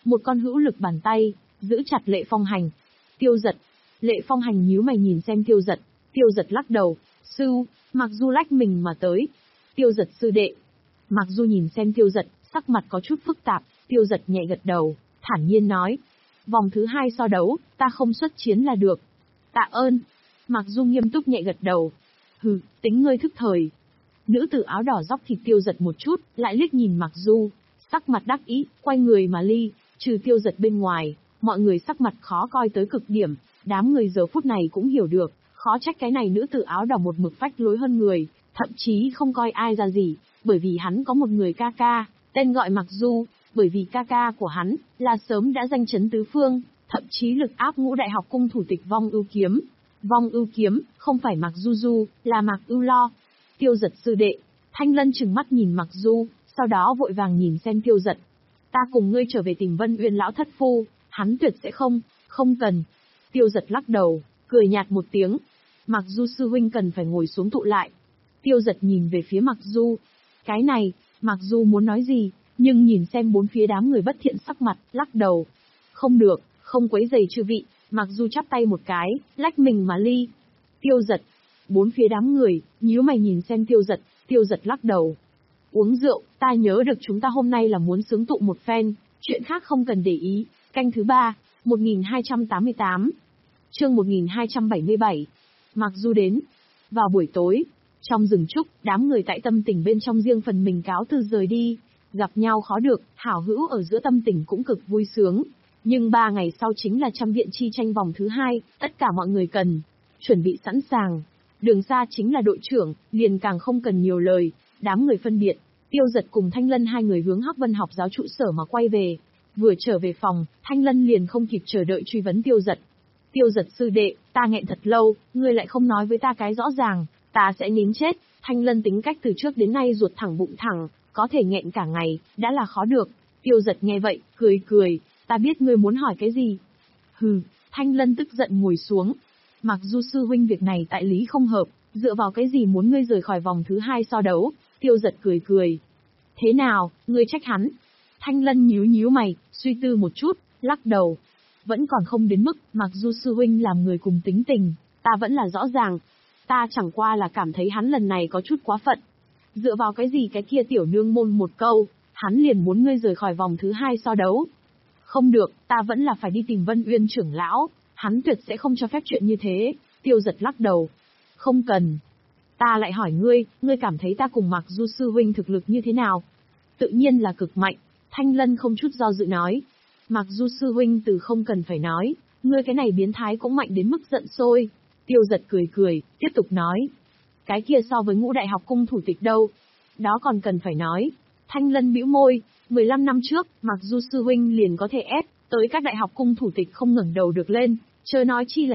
Một con hữu lực bàn tay, giữ chặt Lệ Phong Hành. Tiêu Giật. Lệ Phong Hành nhíu mày nhìn xem Tiêu Giật. Tiêu Giật lắc đầu. Sư, Mặc Du lách mình mà tới. Tiêu Giật sư đệ. Mặc Du nhìn xem Tiêu Giật, sắc mặt có chút phức tạp. Tiêu Giật nhẹ gật đầu, thản nhiên nói. Vòng thứ hai so đấu, ta không xuất chiến là được. Tạ ơn. Mặc Du nghiêm túc nhẹ gật đầu. Hừ, tính ngươi thức thời. Nữ tử áo đỏ dóc thịt Tiêu Giật một chút, lại liếc nhìn Mặc Du, sắc mặt đắc ý, quay người mà ly. Trừ Tiêu Giật bên ngoài, mọi người sắc mặt khó coi tới cực điểm. Đám người giờ phút này cũng hiểu được, khó trách cái này nữ tử áo đỏ một mực phách lối hơn người, thậm chí không coi ai ra gì, bởi vì hắn có một người ca ca, tên gọi Mặc Du, bởi vì ca ca của hắn là sớm đã danh chấn tứ phương, thậm chí lực áp ngũ đại học cung thủ tịch Vong Ưu Kiếm. Vong Ưu Kiếm, không phải Mạc Du Du, là Mạc Ưu Lo. Tiêu Giật sư đệ. Thanh Lân trừng mắt nhìn Mạc Du, sau đó vội vàng nhìn xem Tiêu Giật. Ta cùng ngươi trở về tìm Vân Uyên lão thất phu, hắn tuyệt sẽ không, không cần. Tiêu Giật lắc đầu, cười nhạt một tiếng. Mạc Du sư huynh cần phải ngồi xuống tụ lại. Tiêu Giật nhìn về phía Mạc Du. Cái này, Mạc Du muốn nói gì, nhưng nhìn xem bốn phía đám người bất thiện sắc mặt, lắc đầu. Không được, không quấy rầy chư vị. Mạc Du chắp tay một cái, lách mình mà ly. Tiêu Giật. Bốn phía đám người, nhíu mày nhìn xem Tiêu Giật. Tiêu Giật lắc đầu. Uống rượu, ta nhớ được chúng ta hôm nay là muốn sướng tụ một phen, chuyện khác không cần để ý. Canh thứ ba, một nghìn hai trăm tám mươi tám. Chương một nghìn hai trăm bảy mươi bảy. Mạc Du đến. Vào buổi tối, trong rừng trúc, đám người tại tâm tình bên trong riêng phần mình cáo từ rời đi. Gặp nhau khó được, hảo hữu ở giữa tâm tình cũng cực vui sướng. Nhưng ba ngày sau chính là trăm viện chi tranh vòng thứ hai, tất cả mọi người cần chuẩn bị sẵn sàng. Đường Sa chính là đội trưởng, liền càng không cần nhiều lời. Đám người phân biệt, Tiêu Giật cùng Thanh Lân hai người hướng Hắc Vân học giáo trụ sở mà quay về. Vừa trở về phòng, Thanh Lân liền không kịp chờ đợi truy vấn Tiêu Giật. Tiêu Giật sư đệ, ta nghẹn thật lâu, ngươi lại không nói với ta cái rõ ràng, ta sẽ nín chết. Thanh Lân tính cách từ trước đến nay ruột thẳng bụng thẳng, có thể nghẹn cả ngày, đã là khó được. Tiêu Giật nghe vậy, cười cười, ta biết ngươi muốn hỏi cái gì. Hừ, Thanh Lân tức giận ngồi xuống. Mặc dù sư huynh việc này tại lý không hợp, dựa vào cái gì muốn ngươi rời khỏi vòng thứ hai so đấu. Tiêu Giật cười cười. Thế nào, ngươi trách hắn? Thanh Lân nhíu nhíu mày, suy tư một chút, lắc đầu. Vẫn còn không đến mức, mặc dù sư huynh làm người cùng tính tình, ta vẫn là rõ ràng. Ta chẳng qua là cảm thấy hắn lần này có chút quá phận. Dựa vào cái gì cái kia tiểu nương môn một câu, hắn liền muốn ngươi rời khỏi vòng thứ hai so đấu. Không được, ta vẫn là phải đi tìm Vân Uyên trưởng lão, hắn tuyệt sẽ không cho phép chuyện như thế. Tiêu Giật lắc đầu. Không cần. Ta lại hỏi ngươi, ngươi cảm thấy ta cùng Mạc Du sư huynh thực lực như thế nào? Tự nhiên là cực mạnh. Thanh Lân không chút do dự nói. Mạc Du sư huynh từ không cần phải nói, ngươi cái này biến thái cũng mạnh đến mức giận sôi. Tiêu Giật cười cười, tiếp tục nói. Cái kia so với ngũ đại học cung thủ tịch đâu? Đó còn cần phải nói. Thanh Lân bĩu môi, mười lăm năm trước, Mạc Du sư huynh liền có thể ép tới các đại học cung thủ tịch không ngẩng đầu được lên, chớ nói chi là